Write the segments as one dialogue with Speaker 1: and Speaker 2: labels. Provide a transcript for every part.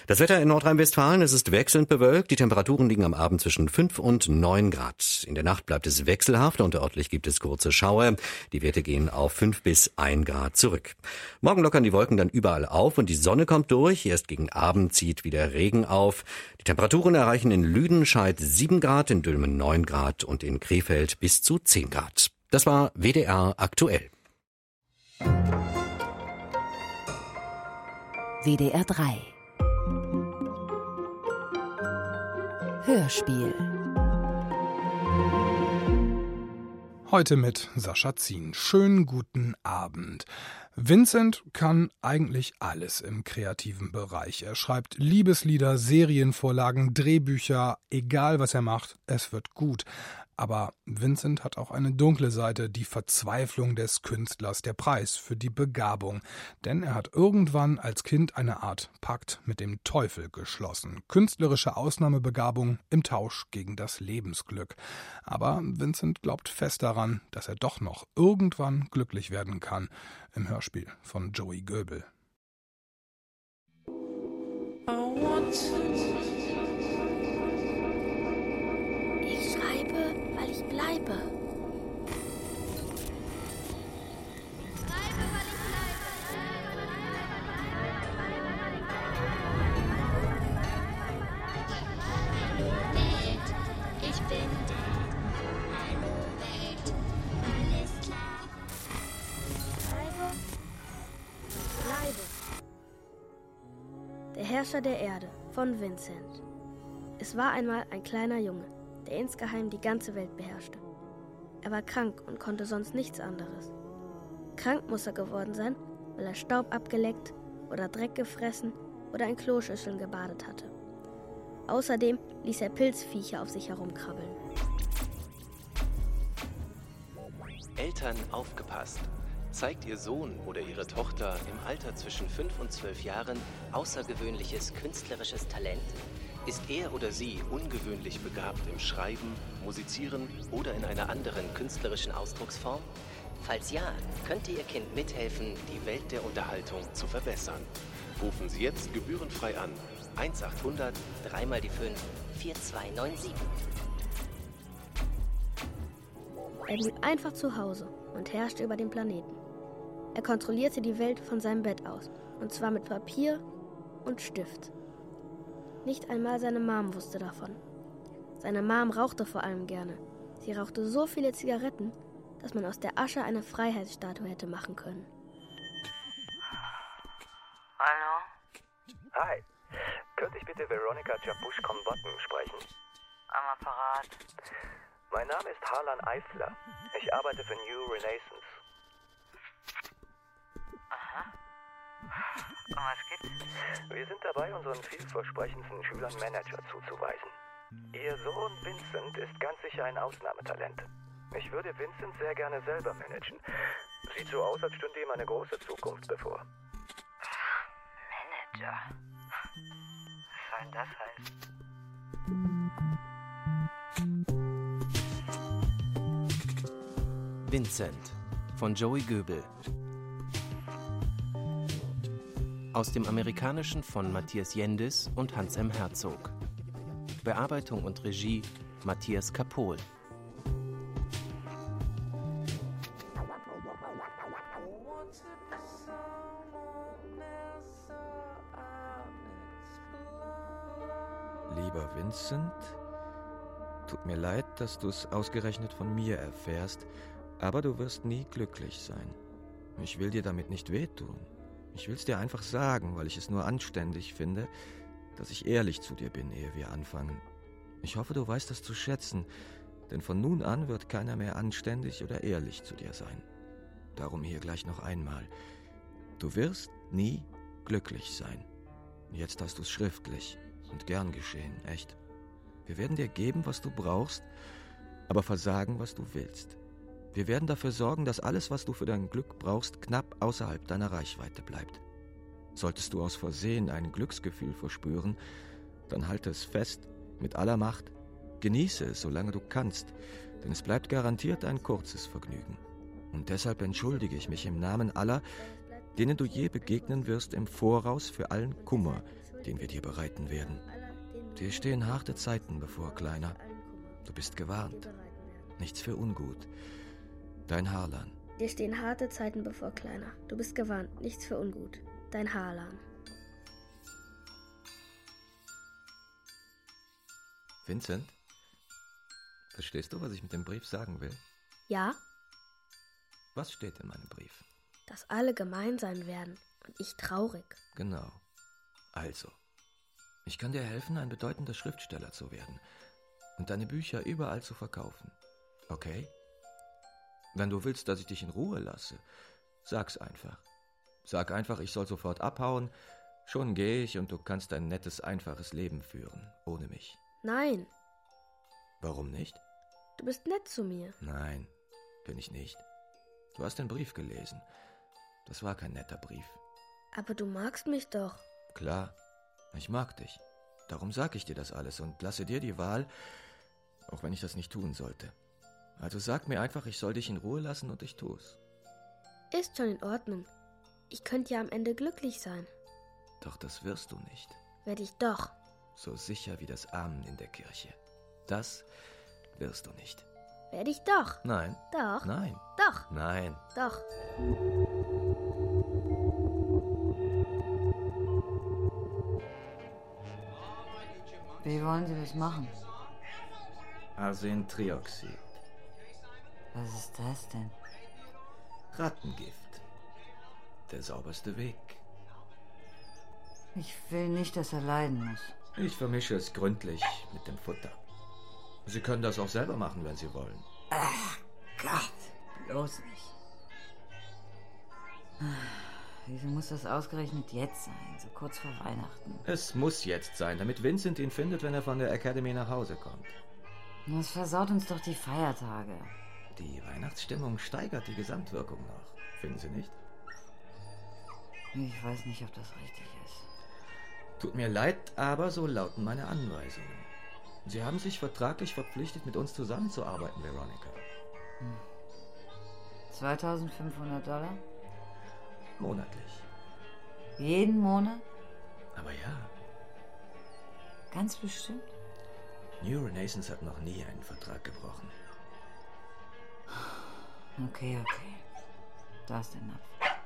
Speaker 1: Das Wetter in Nordrhein-Westfalen, es ist wechselnd bewölkt. Die Temperaturen liegen am Abend zwischen 5 und 9 Grad. In der Nacht bleibt es wechselhaft und örtlich gibt es kurze Schauer. Die Werte gehen auf 5 bis 1 Grad zurück. Morgen lockern die Wolken dann überall auf und die Sonne kommt durch. Erst gegen Abend zieht wieder Regen auf. Die Temperaturen erreichen in Lüdenscheid 7 Grad, in Dülmen 9 Grad und in Krefeld bis zu 10 Grad. Das war WDR aktuell.
Speaker 2: WDR 3 Hörspiel.
Speaker 3: Heute mit Sascha Zien. Schönen guten Abend. Vincent kann eigentlich alles im kreativen Bereich. Er schreibt Liebeslieder, Serienvorlagen, Drehbücher, egal was er macht, es wird gut. Aber Vincent hat auch eine dunkle Seite, die Verzweiflung des Künstlers, der Preis für die Begabung. Denn er hat irgendwann als Kind eine Art Pakt mit dem Teufel geschlossen. Künstlerische Ausnahmebegabung im Tausch gegen das Lebensglück. Aber Vincent glaubt fest daran, dass er doch noch irgendwann glücklich werden kann. Im Hörspiel von Joey Göbel.
Speaker 4: Ich schreibe, weil ich bleibe. Ich bin hallo Welt, alles klar. Schreibe, bleibe. Der Herrscher der Erde von Vincent. Es war einmal ein kleiner Junge, der insgeheim die ganze Welt beherrschte. Er war krank und konnte sonst nichts anderes. Krank muss er geworden sein, weil er Staub abgeleckt oder Dreck gefressen oder in Kloschüsseln gebadet hatte. Außerdem ließ er Pilzviecher auf sich herumkrabbeln.
Speaker 5: Eltern, aufgepasst! Zeigt Ihr Sohn oder Ihre Tochter im Alter zwischen 5 und 12 Jahren außergewöhnliches künstlerisches Talent? Ist er oder sie ungewöhnlich begabt im Schreiben, Musizieren oder in einer anderen künstlerischen Ausdrucksform? Falls ja, könnte Ihr Kind mithelfen, die Welt der Unterhaltung zu verbessern. Rufen Sie jetzt gebührenfrei an. 1-800, 3 mal die 5, 4297.
Speaker 4: Er blieb einfach zu Hause und herrschte über den Planeten. Er kontrollierte die Welt von seinem Bett aus, und zwar mit Papier und Stift. Nicht einmal seine Mom wusste davon. Seine Mom rauchte vor allem gerne. Sie rauchte so viele Zigaretten, dass man aus der Asche eine Freiheitsstatue hätte machen können.
Speaker 6: Hallo? Hi. Könnte ich bitte Veronika Jabusch-Kombotten sprechen?
Speaker 7: Am Apparat.
Speaker 6: Mein Name ist Harlan Eifler. Ich arbeite für New Renaissance.
Speaker 7: Aha. Um was geht's?
Speaker 6: Wir sind dabei, unseren vielversprechendsten Schülern Manager zuzuweisen. Ihr Sohn Vincent ist ganz sicher ein Ausnahmetalent. Ich würde Vincent sehr gerne selber managen. Sieht so aus, als stünde ihm eine große Zukunft bevor.
Speaker 7: Manager? Was soll denn das heißen?
Speaker 5: Vincent von Joey Göbel. Aus dem Amerikanischen von Matthias Jendis und Hans M. Herzog. Bearbeitung und Regie Matthias Kapohl.
Speaker 8: Lieber Vincent, tut mir leid, dass du es ausgerechnet von mir erfährst, aber du wirst nie glücklich sein. Ich will dir damit nicht wehtun. Ich will es dir einfach sagen, weil ich es nur anständig finde, dass ich ehrlich zu dir bin, ehe wir anfangen. Ich hoffe, du weißt das zu schätzen, denn von nun an wird keiner mehr anständig oder ehrlich zu dir sein. Darum hier gleich noch einmal. Du wirst nie glücklich sein. Jetzt hast du es schriftlich und gern geschehen, echt. Wir werden dir geben, was du brauchst, aber versagen, was du willst. Wir werden dafür sorgen, dass alles, was du für dein Glück brauchst, knapp außerhalb deiner Reichweite bleibt. Solltest du aus Versehen ein Glücksgefühl verspüren, dann halte es fest, mit aller Macht. Genieße es, solange du kannst, denn es bleibt garantiert ein kurzes Vergnügen. Und deshalb entschuldige ich mich im Namen aller, denen du je begegnen wirst, im Voraus für allen Kummer, den wir dir bereiten werden. Dir stehen harte Zeiten bevor, Kleiner. Du bist gewarnt. Nichts für ungut. Dein Harlan.
Speaker 4: Dir stehen harte Zeiten bevor, Kleiner. Du bist gewarnt. Nichts für ungut. Dein Harlan.
Speaker 8: Vincent? Verstehst du, was ich mit dem Brief sagen will?
Speaker 4: Ja?
Speaker 8: Was steht in meinem Brief?
Speaker 4: Dass alle gemein sein werden und ich traurig.
Speaker 8: Genau. Also, ich kann dir helfen, ein bedeutender Schriftsteller zu werden und deine Bücher überall zu verkaufen. Okay? Wenn du willst, dass ich dich in Ruhe lasse, sag's einfach. Sag einfach, ich soll sofort abhauen, schon gehe ich und du kannst ein nettes, einfaches Leben führen, ohne mich.
Speaker 4: Nein.
Speaker 8: Warum nicht?
Speaker 4: Du bist nett zu mir.
Speaker 8: Nein, bin ich nicht. Du hast den Brief gelesen. Das war kein netter Brief.
Speaker 4: Aber du magst mich doch.
Speaker 8: Klar, ich mag dich. Darum sag ich dir das alles und lasse dir die Wahl, auch wenn ich das nicht tun sollte. Also sag mir einfach, ich soll dich in Ruhe lassen und ich tu's.
Speaker 4: Ist schon in Ordnung. Ich könnte ja am Ende glücklich sein.
Speaker 8: Doch das wirst du nicht.
Speaker 4: Werd ich doch.
Speaker 8: So sicher wie das Amen in der Kirche. Das wirst du nicht.
Speaker 4: Werd ich doch.
Speaker 8: Nein.
Speaker 4: Doch.
Speaker 8: Nein.
Speaker 4: Doch.
Speaker 8: Nein.
Speaker 4: Doch.
Speaker 2: Wie wollen Sie das machen?
Speaker 8: Arsentrioxid.
Speaker 2: Was ist das denn?
Speaker 8: Rattengift. Der sauberste Weg.
Speaker 2: Ich will nicht, dass er leiden muss.
Speaker 8: Ich vermische es gründlich mit dem Futter. Sie können das auch selber machen, wenn Sie wollen.
Speaker 2: Ach Gott, bloß nicht. Wieso muss das ausgerechnet jetzt sein, so kurz vor Weihnachten?
Speaker 8: Es muss jetzt sein, damit Vincent ihn findet, wenn er von der Academy nach Hause kommt.
Speaker 2: Das versaut uns doch die Feiertage.
Speaker 8: Die Weihnachtsstimmung steigert die Gesamtwirkung noch. Finden Sie nicht?
Speaker 2: Ich weiß nicht, ob das richtig ist.
Speaker 8: Tut mir leid, aber so lauten meine Anweisungen. Sie haben sich vertraglich verpflichtet, mit uns zusammenzuarbeiten, Veronica.
Speaker 2: $2.500?
Speaker 8: Monatlich.
Speaker 2: Jeden Monat?
Speaker 8: Aber ja,
Speaker 2: Ganz bestimmt?
Speaker 8: New Renaissance hat noch nie einen Vertrag gebrochen.
Speaker 2: Okay. Da ist der Napf.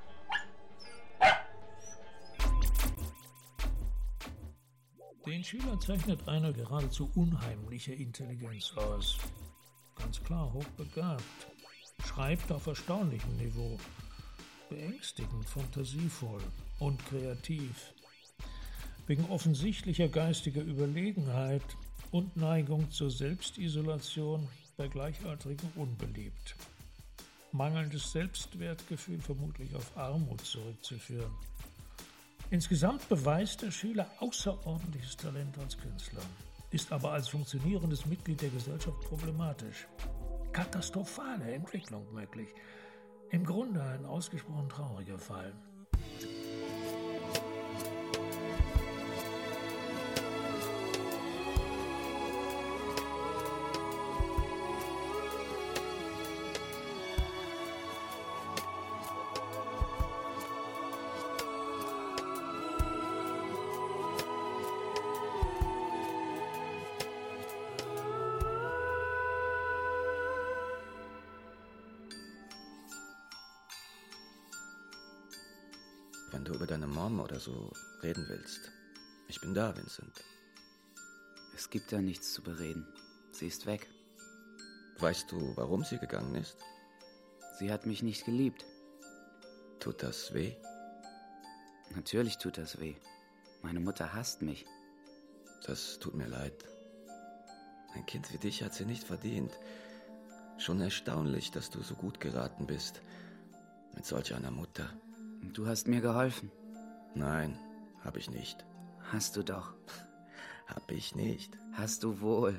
Speaker 9: Den Schüler zeichnet eine geradezu unheimliche Intelligenz aus. Ganz klar hochbegabt. Schreibt auf erstaunlichem Niveau. Beängstigend, fantasievoll und kreativ. Wegen offensichtlicher geistiger Überlegenheit und Neigung zur Selbstisolation bei Gleichaltrigen unbeliebt. Mangelndes Selbstwertgefühl vermutlich auf Armut zurückzuführen. Insgesamt beweist der Schüler außerordentliches Talent als Künstler, ist aber als funktionierendes Mitglied der Gesellschaft problematisch. Katastrophale Entwicklung möglich. Im Grunde ein ausgesprochen trauriger Fall.
Speaker 8: Wenn du über deine Mom oder so reden willst. Ich bin da, Vincent.
Speaker 10: Es gibt da nichts zu bereden. Sie ist weg.
Speaker 8: Weißt du, warum sie gegangen ist?
Speaker 10: Sie hat mich nicht geliebt.
Speaker 8: Tut das weh?
Speaker 10: Natürlich tut das weh. Meine Mutter hasst mich.
Speaker 8: Das tut mir leid. Ein Kind wie dich hat sie nicht verdient. Schon erstaunlich, dass du so gut geraten bist. Mit solch einer Mutter.
Speaker 10: Du hast mir geholfen.
Speaker 8: Nein, hab ich nicht.
Speaker 10: Hast du doch.
Speaker 8: Hab ich nicht.
Speaker 10: Hast du wohl.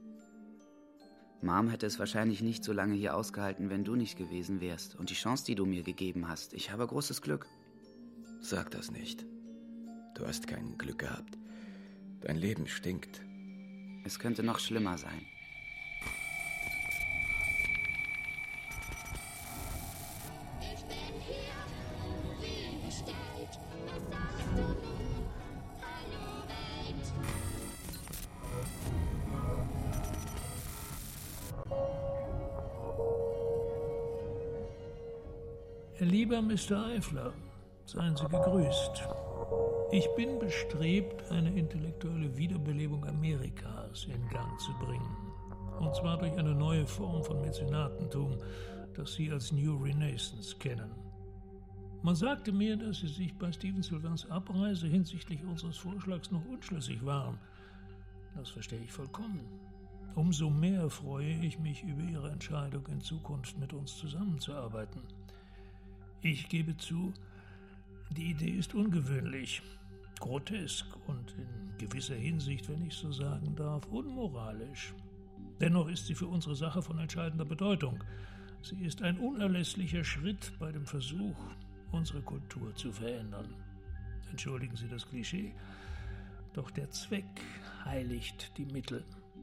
Speaker 10: Mom hätte es wahrscheinlich nicht so lange hier ausgehalten, wenn du nicht gewesen wärst. Und die Chance, die du mir gegeben hast. Ich habe großes Glück.
Speaker 8: Sag das nicht. Du hast kein Glück gehabt. Dein Leben stinkt.
Speaker 10: Es könnte noch schlimmer sein.
Speaker 9: Lieber Mr. Eifler, seien Sie gegrüßt. Ich bin bestrebt, eine intellektuelle Wiederbelebung Amerikas in Gang zu bringen. Und zwar durch eine neue Form von Mäzenatentum, das Sie als New Renaissance kennen. Man sagte mir, dass Sie sich bei Stephen Sylvains Abreise hinsichtlich unseres Vorschlags noch unschlüssig waren. Das verstehe ich vollkommen. Umso mehr freue ich mich über Ihre Entscheidung, in Zukunft mit uns zusammenzuarbeiten. Ich gebe zu, die Idee ist ungewöhnlich, grotesk und in gewisser Hinsicht, wenn ich so sagen darf, unmoralisch. Dennoch ist sie für unsere Sache von entscheidender Bedeutung. Sie ist ein unerlässlicher Schritt bei dem Versuch, unsere Kultur zu verändern. Entschuldigen Sie das Klischee, doch der Zweck heiligt die Mittel.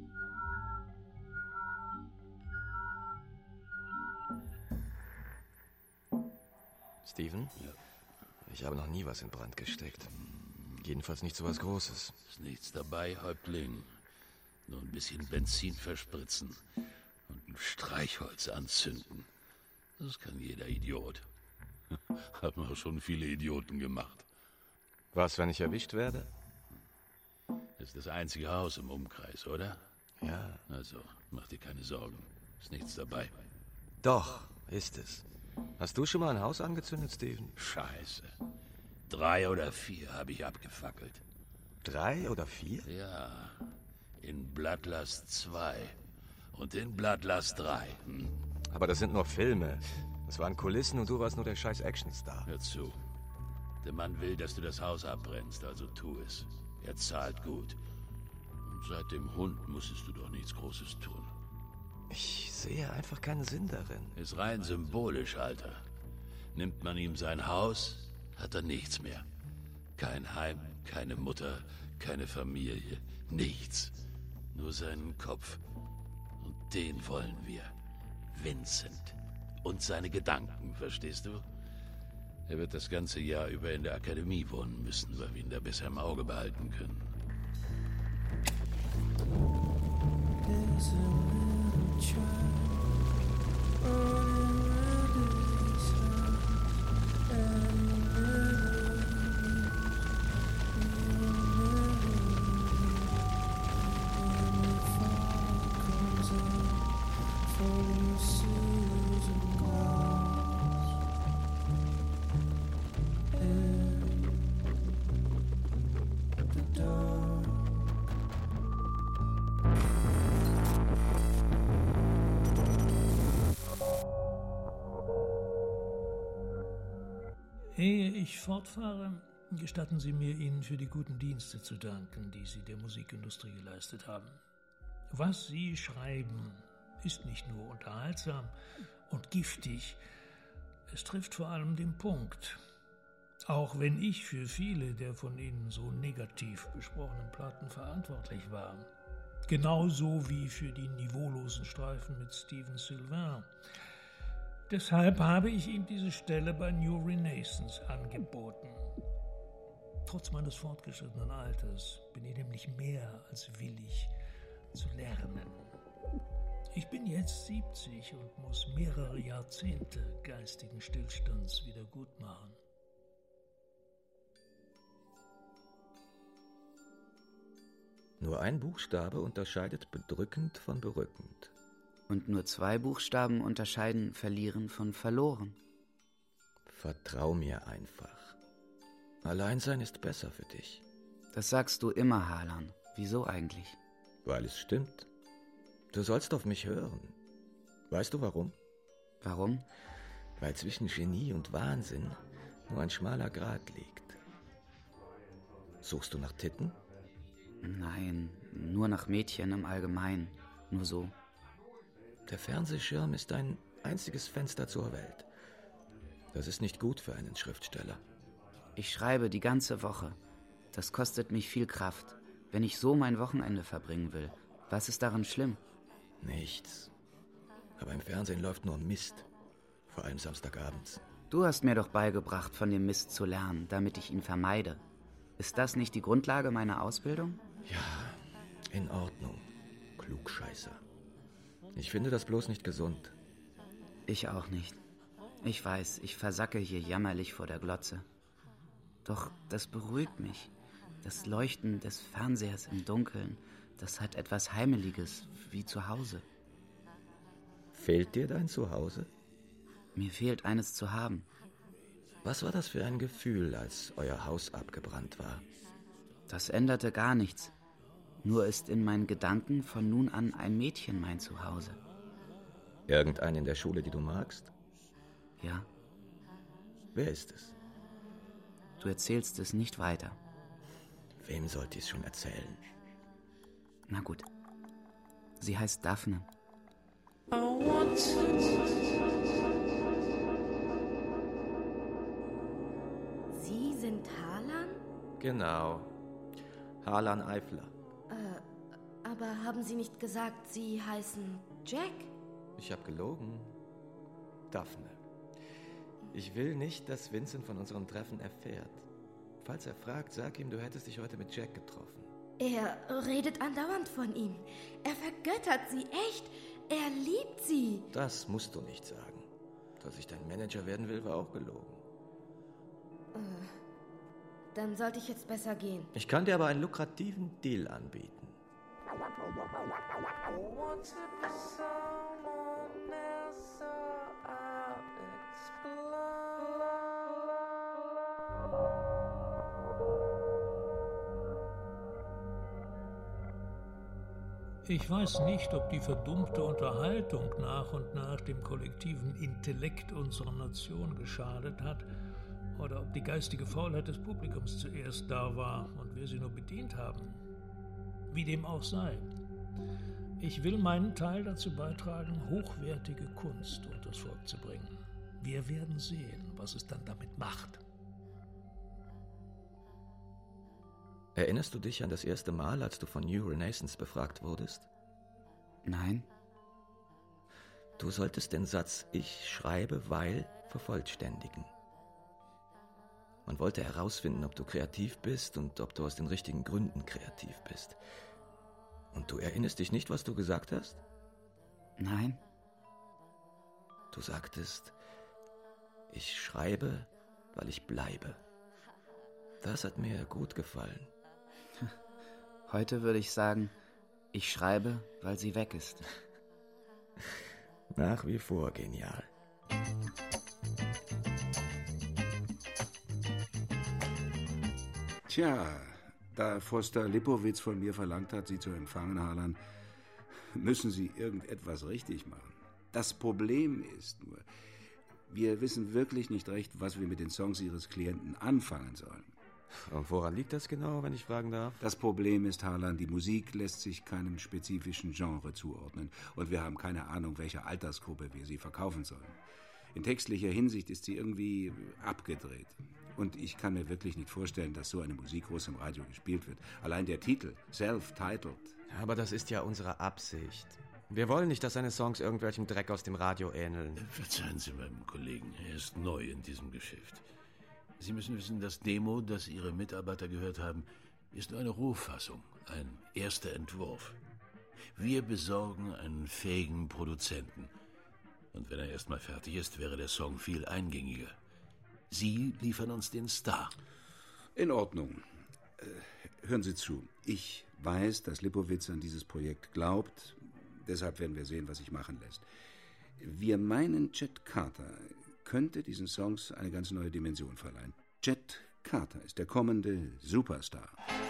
Speaker 8: Steven? Ja. Ich habe noch nie was in Brand gesteckt. Jedenfalls nicht so was Großes.
Speaker 11: Ist nichts dabei, Häuptling. Nur ein bisschen Benzin verspritzen und ein Streichholz anzünden. Das kann jeder Idiot. Haben auch schon viele Idioten gemacht.
Speaker 8: Was, wenn ich erwischt werde?
Speaker 11: Das ist das einzige Haus im Umkreis, oder?
Speaker 8: Ja.
Speaker 11: Also, mach dir keine Sorgen. Ist nichts dabei.
Speaker 8: Doch, ist es. Hast du schon mal ein Haus angezündet, Steven?
Speaker 11: Scheiße. 3 oder 4 habe ich abgefackelt.
Speaker 8: 3 oder 4?
Speaker 11: Ja. In Bloodlust 2 und in Bloodlust 3.
Speaker 8: Aber das sind nur Filme. Das waren Kulissen und du warst nur der scheiß Actionstar.
Speaker 11: Hör zu. Der Mann will, dass du das Haus abbrennst, also tu es. Er zahlt gut. Und seit dem Hund musstest du doch nichts Großes tun.
Speaker 8: Ich sehe einfach keinen Sinn darin.
Speaker 11: Ist rein symbolisch, Alter. Nimmt man ihm sein Haus, hat er nichts mehr. Kein Heim, keine Mutter, keine Familie, nichts. Nur seinen Kopf. Und den wollen wir. Vincent. Und seine Gedanken, verstehst du? Er wird das ganze Jahr über in der Akademie wohnen müssen, weil wir ihn da besser im Auge behalten können.
Speaker 9: Ehe ich fortfahre, gestatten Sie mir, Ihnen für die guten Dienste zu danken, die Sie der Musikindustrie geleistet haben. Was Sie schreiben, ist nicht nur unterhaltsam und giftig, es trifft vor allem den Punkt. Auch wenn ich für viele der von Ihnen so negativ besprochenen Platten verantwortlich war. Genauso wie für die niveaulosen Streifen mit Stephen Sylvain. Deshalb habe ich ihm diese Stelle bei New Renaissance angeboten. Trotz meines fortgeschrittenen Alters bin ich nämlich mehr als willig zu lernen. Ich bin jetzt 70 und muss mehrere Jahrzehnte geistigen Stillstands wieder gut machen.
Speaker 8: Nur ein Buchstabe unterscheidet bedrückend von berückend.
Speaker 10: Und nur 2 Buchstaben unterscheiden verlieren von verloren.
Speaker 8: Vertrau mir einfach. Alleinsein ist besser für dich.
Speaker 10: Das sagst du immer, Harlan. Wieso eigentlich?
Speaker 8: Weil es stimmt. Du sollst auf mich hören. Weißt du warum?
Speaker 10: Warum?
Speaker 8: Weil zwischen Genie und Wahnsinn nur ein schmaler Grat liegt. Suchst du nach Titten?
Speaker 10: Nein, nur nach Mädchen im Allgemeinen. Nur so.
Speaker 8: Der Fernsehschirm ist ein einziges Fenster zur Welt. Das ist nicht gut für einen Schriftsteller.
Speaker 10: Ich schreibe die ganze Woche. Das kostet mich viel Kraft. Wenn ich so mein Wochenende verbringen will, was ist daran schlimm?
Speaker 8: Nichts. Aber im Fernsehen läuft nur Mist. Vor allem samstagabends.
Speaker 10: Du hast mir doch beigebracht, von dem Mist zu lernen, damit ich ihn vermeide. Ist das nicht die Grundlage meiner Ausbildung?
Speaker 8: Ja, in Ordnung. Klugscheißer. Ich finde das bloß nicht gesund.
Speaker 10: Ich auch nicht. Ich weiß, ich versacke hier jammerlich vor der Glotze. Doch das beruhigt mich. Das Leuchten des Fernsehers im Dunkeln, das hat etwas Heimeliges, wie zu Hause.
Speaker 8: Fehlt dir dein Zuhause?
Speaker 10: Mir fehlt eines zu haben.
Speaker 8: Was war das für ein Gefühl, als euer Haus abgebrannt war?
Speaker 10: Das änderte gar nichts. Nur ist in meinen Gedanken von nun an ein Mädchen mein Zuhause.
Speaker 8: Irgendein in der Schule, die du magst?
Speaker 10: Ja.
Speaker 8: Wer ist es?
Speaker 10: Du erzählst es nicht weiter.
Speaker 8: Wem sollte ich es schon erzählen?
Speaker 10: Na gut. Sie heißt Daphne.
Speaker 12: Sie sind Harlan?
Speaker 8: Genau. Harlan Eifler.
Speaker 12: Aber haben Sie nicht gesagt, Sie heißen Jack?
Speaker 8: Ich habe gelogen. Daphne. Ich will nicht, dass Vincent von unserem Treffen erfährt. Falls er fragt, sag ihm, du hättest dich heute mit Jack getroffen.
Speaker 12: Er redet andauernd von ihm. Er vergöttert sie echt. Er liebt sie.
Speaker 8: Das musst du nicht sagen. Dass ich dein Manager werden will, war auch gelogen.
Speaker 12: Dann sollte ich jetzt besser gehen.
Speaker 8: Ich kann dir aber einen lukrativen Deal anbieten.
Speaker 9: Ich weiß nicht, ob die verdummte Unterhaltung nach und nach dem kollektiven Intellekt unserer Nation geschadet hat oder ob die geistige Faulheit des Publikums zuerst da war und wir sie nur bedient haben. Wie dem auch sei. Ich will meinen Teil dazu beitragen, hochwertige Kunst unters Volk zu bringen. Wir werden sehen, was es dann damit macht.
Speaker 8: Erinnerst du dich an das erste Mal, als du von New Renaissance befragt wurdest?
Speaker 10: Nein.
Speaker 8: Du solltest den Satz „Ich schreibe, weil" vervollständigen. Man wollte herausfinden, ob du kreativ bist und ob du aus den richtigen Gründen kreativ bist. Und du erinnerst dich nicht, was du gesagt hast?
Speaker 10: Nein.
Speaker 8: Du sagtest, ich schreibe, weil ich bleibe. Das hat mir gut gefallen.
Speaker 10: Heute würde ich sagen, ich schreibe, weil sie weg ist.
Speaker 8: Nach wie vor genial.
Speaker 13: Tja, da Foster Lipowitz von mir verlangt hat, Sie zu empfangen, Harlan, müssen Sie irgendetwas richtig machen. Das Problem ist nur, wir wissen wirklich nicht recht, was wir mit den Songs Ihres Klienten anfangen sollen.
Speaker 8: Und woran liegt das genau, wenn ich fragen darf?
Speaker 13: Das Problem ist, Harlan, die Musik lässt sich keinem spezifischen Genre zuordnen und wir haben keine Ahnung, welcher Altersgruppe wir sie verkaufen sollen. In textlicher Hinsicht ist sie irgendwie abgedreht. Und ich kann mir wirklich nicht vorstellen, dass so eine Musik groß im Radio gespielt wird. Allein der Titel, Self-Titled.
Speaker 8: Aber das ist ja unsere Absicht. Wir wollen nicht, dass seine Songs irgendwelchem Dreck aus dem Radio ähneln.
Speaker 11: Verzeihen Sie meinem Kollegen, er ist neu in diesem Geschäft. Sie müssen wissen, das Demo, das Ihre Mitarbeiter gehört haben, ist nur eine Rohfassung, ein erster Entwurf. Wir besorgen einen fähigen Produzenten. Und wenn er erstmal fertig ist, wäre der Song viel eingängiger. Sie liefern uns den Star.
Speaker 13: In Ordnung. Hören Sie zu. Ich weiß, dass Lipowitz an dieses Projekt glaubt. Deshalb werden wir sehen, was sich machen lässt. Wir meinen, Chet Carter könnte diesen Songs eine ganz neue Dimension verleihen. Chet Carter ist der kommende Superstar.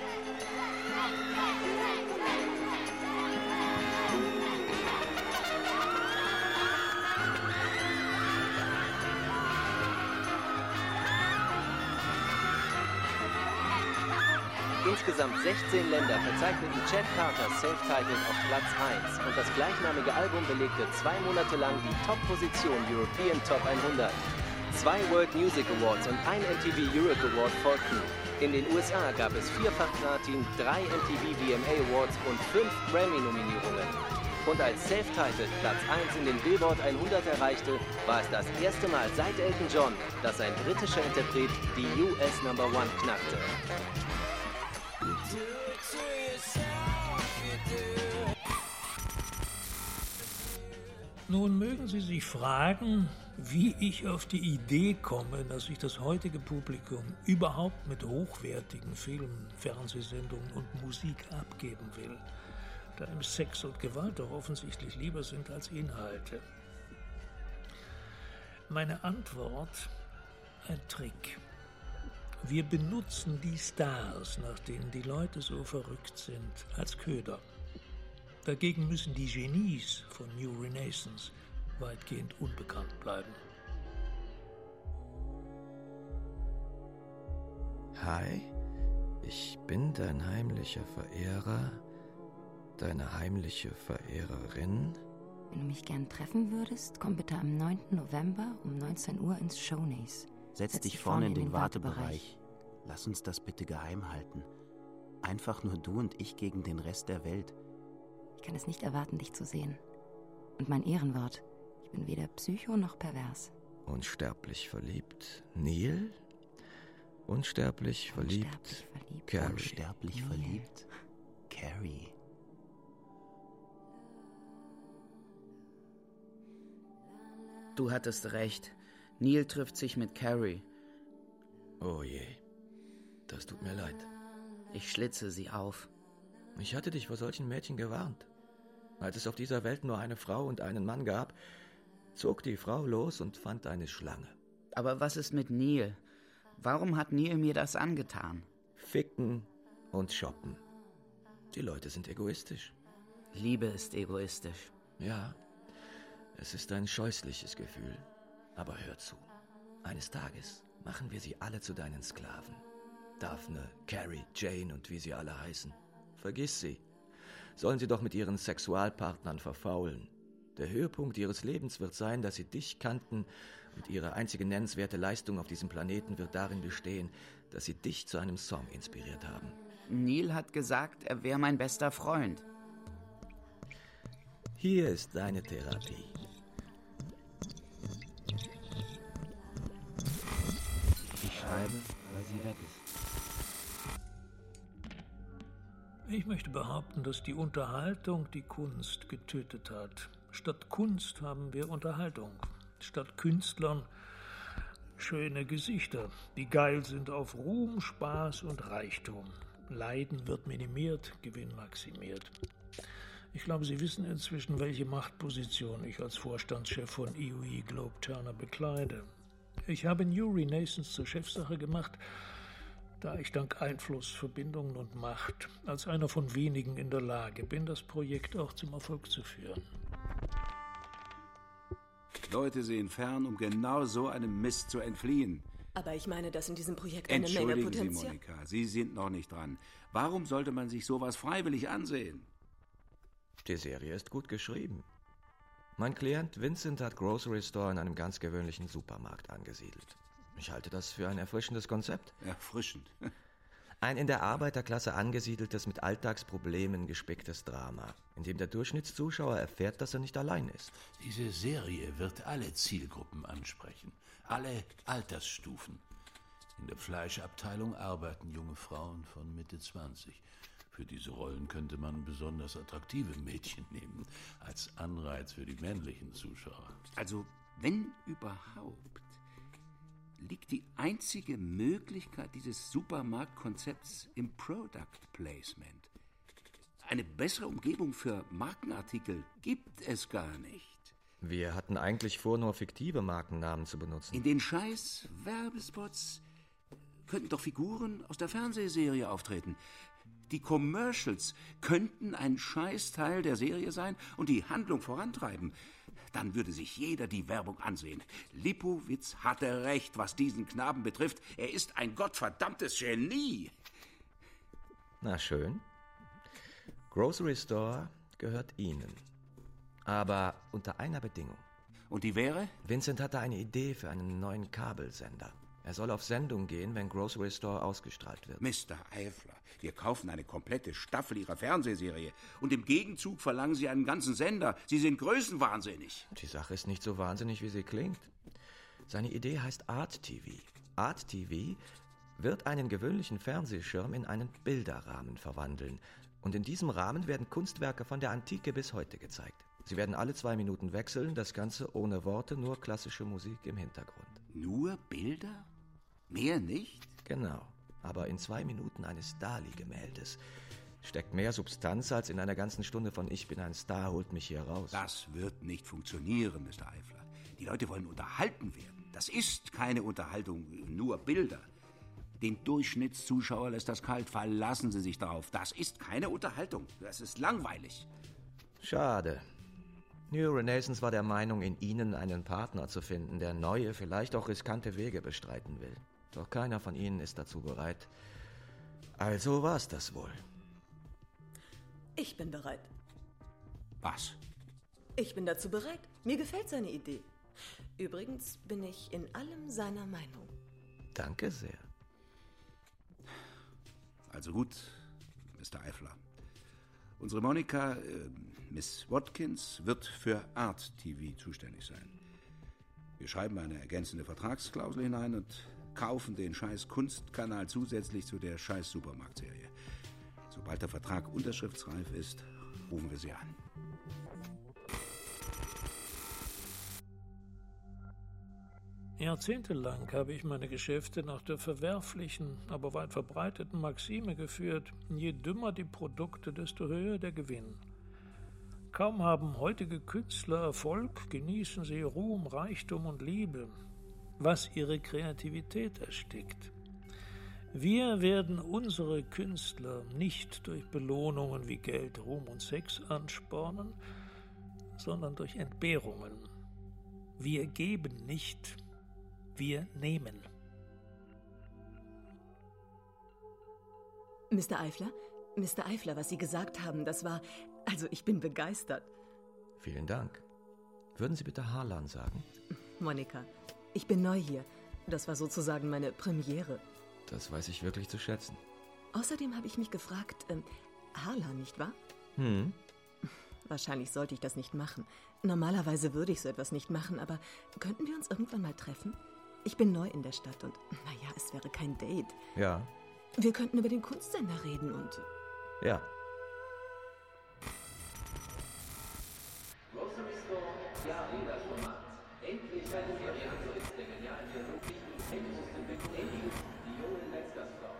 Speaker 5: Insgesamt 16 Länder verzeichneten Chet Carters Self-Titled auf Platz 1 und das gleichnamige Album belegte 2 Monate lang die Top-Position European Top 100. 2 World Music Awards und ein MTV Europe Award folgten. In den USA gab es 4-fach Platin, 3 MTV VMA Awards und 5 Grammy-Nominierungen. Und als Self-Titled Platz 1 in den Billboard 100 erreichte, war es das erste Mal seit Elton John, dass ein britischer Interpret die US Number 1 knackte.
Speaker 9: Nun mögen Sie sich fragen, wie ich auf die Idee komme, dass ich das heutige Publikum überhaupt mit hochwertigen Filmen, Fernsehsendungen und Musik abgeben will, da ihm Sex und Gewalt doch offensichtlich lieber sind als Inhalte. Meine Antwort: ein Trick. Wir benutzen die Stars, nach denen die Leute so verrückt sind, als Köder. Dagegen müssen die Genies von New Renaissance weitgehend unbekannt bleiben.
Speaker 8: Hi, ich bin dein heimlicher Verehrer, deine heimliche Verehrerin.
Speaker 2: Wenn du mich gern treffen würdest, komm bitte am 9. November um 19 Uhr ins Shownies.
Speaker 5: Setz dich vorne in den Wartebereich. Lass uns das bitte geheim halten. Einfach nur du und ich gegen den Rest der Welt.
Speaker 2: Ich kann es nicht erwarten, dich zu sehen. Und mein Ehrenwort, ich bin weder Psycho noch pervers.
Speaker 8: Unsterblich verliebt, Neil? Unsterblich verliebt, Carrie.
Speaker 5: Unsterblich verliebt, Carrie.
Speaker 10: Du hattest recht. Neil trifft sich mit Carrie.
Speaker 8: Oh je, das tut mir leid.
Speaker 10: Ich schlitze sie auf.
Speaker 8: Ich hatte dich vor solchen Mädchen gewarnt. Als es auf dieser Welt nur eine Frau und einen Mann gab, zog die Frau los und fand eine Schlange.
Speaker 10: Aber was ist mit Neil? Warum hat Neil mir das angetan?
Speaker 8: Ficken und shoppen. Die Leute sind egoistisch.
Speaker 10: Liebe ist egoistisch.
Speaker 8: Ja, es ist ein scheußliches Gefühl. Aber hör zu. Eines Tages machen wir sie alle zu deinen Sklaven. Daphne, Carrie, Jane und wie sie alle heißen. Vergiss sie. Sollen sie doch mit ihren Sexualpartnern verfaulen. Der Höhepunkt ihres Lebens wird sein, dass sie dich kannten, und ihre einzige nennenswerte Leistung auf diesem Planeten wird darin bestehen, dass sie dich zu einem Song inspiriert haben.
Speaker 10: Neil hat gesagt, er wäre mein bester Freund.
Speaker 8: Hier ist deine Therapie.
Speaker 5: Ich schreibe, weil sie weg ist.
Speaker 9: Ich möchte behaupten, dass die Unterhaltung die Kunst getötet hat. Statt Kunst haben wir Unterhaltung. Statt Künstlern schöne Gesichter, die geil sind auf Ruhm, Spaß und Reichtum. Leiden wird minimiert, Gewinn maximiert. Ich glaube, Sie wissen inzwischen, welche Machtposition ich als Vorstandschef von EOE Globe Turner bekleide. Ich habe New Renaissance zur Chefsache gemacht, da ich dank Einfluss, Verbindungen und Macht als einer von wenigen in der Lage bin, das Projekt auch zum Erfolg zu führen.
Speaker 13: Leute sehen fern, um genau so einem Mist zu entfliehen.
Speaker 14: Aber ich meine, dass in diesem Projekt eine Menge Potenzial...
Speaker 13: Entschuldigen Sie, Monika, Sie sind noch nicht dran. Warum sollte man sich sowas freiwillig ansehen?
Speaker 8: Die Serie ist gut geschrieben. Mein Klient Vincent hat Grocery Store in einem ganz gewöhnlichen Supermarkt angesiedelt. Ich halte das für ein erfrischendes Konzept.
Speaker 13: Erfrischend?
Speaker 8: Ein in der Arbeiterklasse angesiedeltes, mit Alltagsproblemen gespicktes Drama, in dem der Durchschnittszuschauer erfährt, dass er nicht allein ist.
Speaker 11: Diese Serie wird alle Zielgruppen ansprechen, alle Altersstufen. In der Fleischabteilung arbeiten junge Frauen von Mitte 20. Für diese Rollen könnte man besonders attraktive Mädchen nehmen, als Anreiz für die männlichen Zuschauer.
Speaker 13: Also, wenn überhaupt, liegt die einzige Möglichkeit dieses Supermarktkonzepts im Product Placement. Eine bessere Umgebung für Markenartikel gibt es gar nicht.
Speaker 8: Wir hatten eigentlich vor, nur fiktive Markennamen zu benutzen.
Speaker 13: In den scheiß Werbespots könnten doch Figuren aus der Fernsehserie auftreten. Die Commercials könnten ein Scheißteil der Serie sein und die Handlung vorantreiben. Dann würde sich jeder die Werbung ansehen. Lipowitz hatte recht, was diesen Knaben betrifft. Er ist ein gottverdammtes Genie.
Speaker 8: Na schön. Grocery Store gehört Ihnen. Aber unter einer Bedingung.
Speaker 13: Und die wäre?
Speaker 8: Vincent hatte eine Idee für einen neuen Kabelsender. Er soll auf Sendung gehen, wenn Grocery Store ausgestrahlt wird.
Speaker 13: Mr. Eifler, wir kaufen eine komplette Staffel Ihrer Fernsehserie. Und im Gegenzug verlangen Sie einen ganzen Sender. Sie sind größenwahnsinnig.
Speaker 8: Die Sache ist nicht so wahnsinnig, wie sie klingt. Seine Idee heißt Art TV. Art TV wird einen gewöhnlichen Fernsehschirm in einen Bilderrahmen verwandeln. Und in diesem Rahmen werden Kunstwerke von der Antike bis heute gezeigt. Sie werden alle 2 Minuten wechseln, das Ganze ohne Worte, nur klassische Musik im Hintergrund.
Speaker 13: Nur Bilder? Mehr nicht?
Speaker 8: Genau, aber in 2 Minuten eines Dali-Gemäldes steckt mehr Substanz als in einer ganzen Stunde von Ich bin ein Star, holt mich hier raus.
Speaker 13: Das wird nicht funktionieren, Mr. Eifler. Die Leute wollen unterhalten werden. Das ist keine Unterhaltung, nur Bilder. Den Durchschnittszuschauer lässt das kalt. Verlassen Sie sich darauf. Das ist keine Unterhaltung. Das ist langweilig.
Speaker 8: Schade. New Renaissance war der Meinung, in Ihnen einen Partner zu finden, der neue, vielleicht auch riskante Wege bestreiten will. Doch keiner von Ihnen ist dazu bereit. Also war's das wohl.
Speaker 14: Ich bin bereit.
Speaker 13: Was?
Speaker 14: Ich bin dazu bereit. Mir gefällt seine Idee. Übrigens bin ich in allem seiner Meinung.
Speaker 8: Danke sehr.
Speaker 13: Also gut, Mr. Eifler. Unsere Monika, Miss Watkins, wird für Art TV zuständig sein. Wir schreiben eine ergänzende Vertragsklausel hinein und kaufen den scheiß Kunstkanal zusätzlich zu der scheiß Supermarktserie. Sobald der Vertrag unterschriftsreif ist, rufen wir Sie an.
Speaker 9: Jahrzehntelang habe ich meine Geschäfte nach der verwerflichen, aber weit verbreiteten Maxime geführt: Je dümmer die Produkte, desto höher der Gewinn. Kaum haben heutige Künstler Erfolg, genießen sie Ruhm, Reichtum und Liebe, was ihre Kreativität erstickt. Wir werden unsere Künstler nicht durch Belohnungen wie Geld, Ruhm und Sex anspornen, sondern durch Entbehrungen. Wir geben nicht, wir nehmen.
Speaker 14: Mr. Eifler, was Sie gesagt haben, das war... Also, ich bin begeistert.
Speaker 8: Vielen Dank. Würden Sie bitte Harlan sagen?
Speaker 14: Monika, ich bin neu hier. Das war sozusagen meine Premiere.
Speaker 8: Das weiß ich wirklich zu schätzen.
Speaker 14: Außerdem habe ich mich gefragt, Harlan, nicht wahr? Wahrscheinlich sollte ich das nicht machen. Normalerweise würde ich so etwas nicht machen, aber könnten wir uns irgendwann mal treffen? Ich bin neu in der Stadt und, naja, es wäre kein Date.
Speaker 8: Ja.
Speaker 14: Wir könnten über den Kunstsender reden und...
Speaker 8: Ja.
Speaker 5: Grocery Store, ja, das gemacht. Endlich eine Serie anzulitzen, ja, in der wirklichen Techniksystem mit Aliens, die junge Metzgersfrau.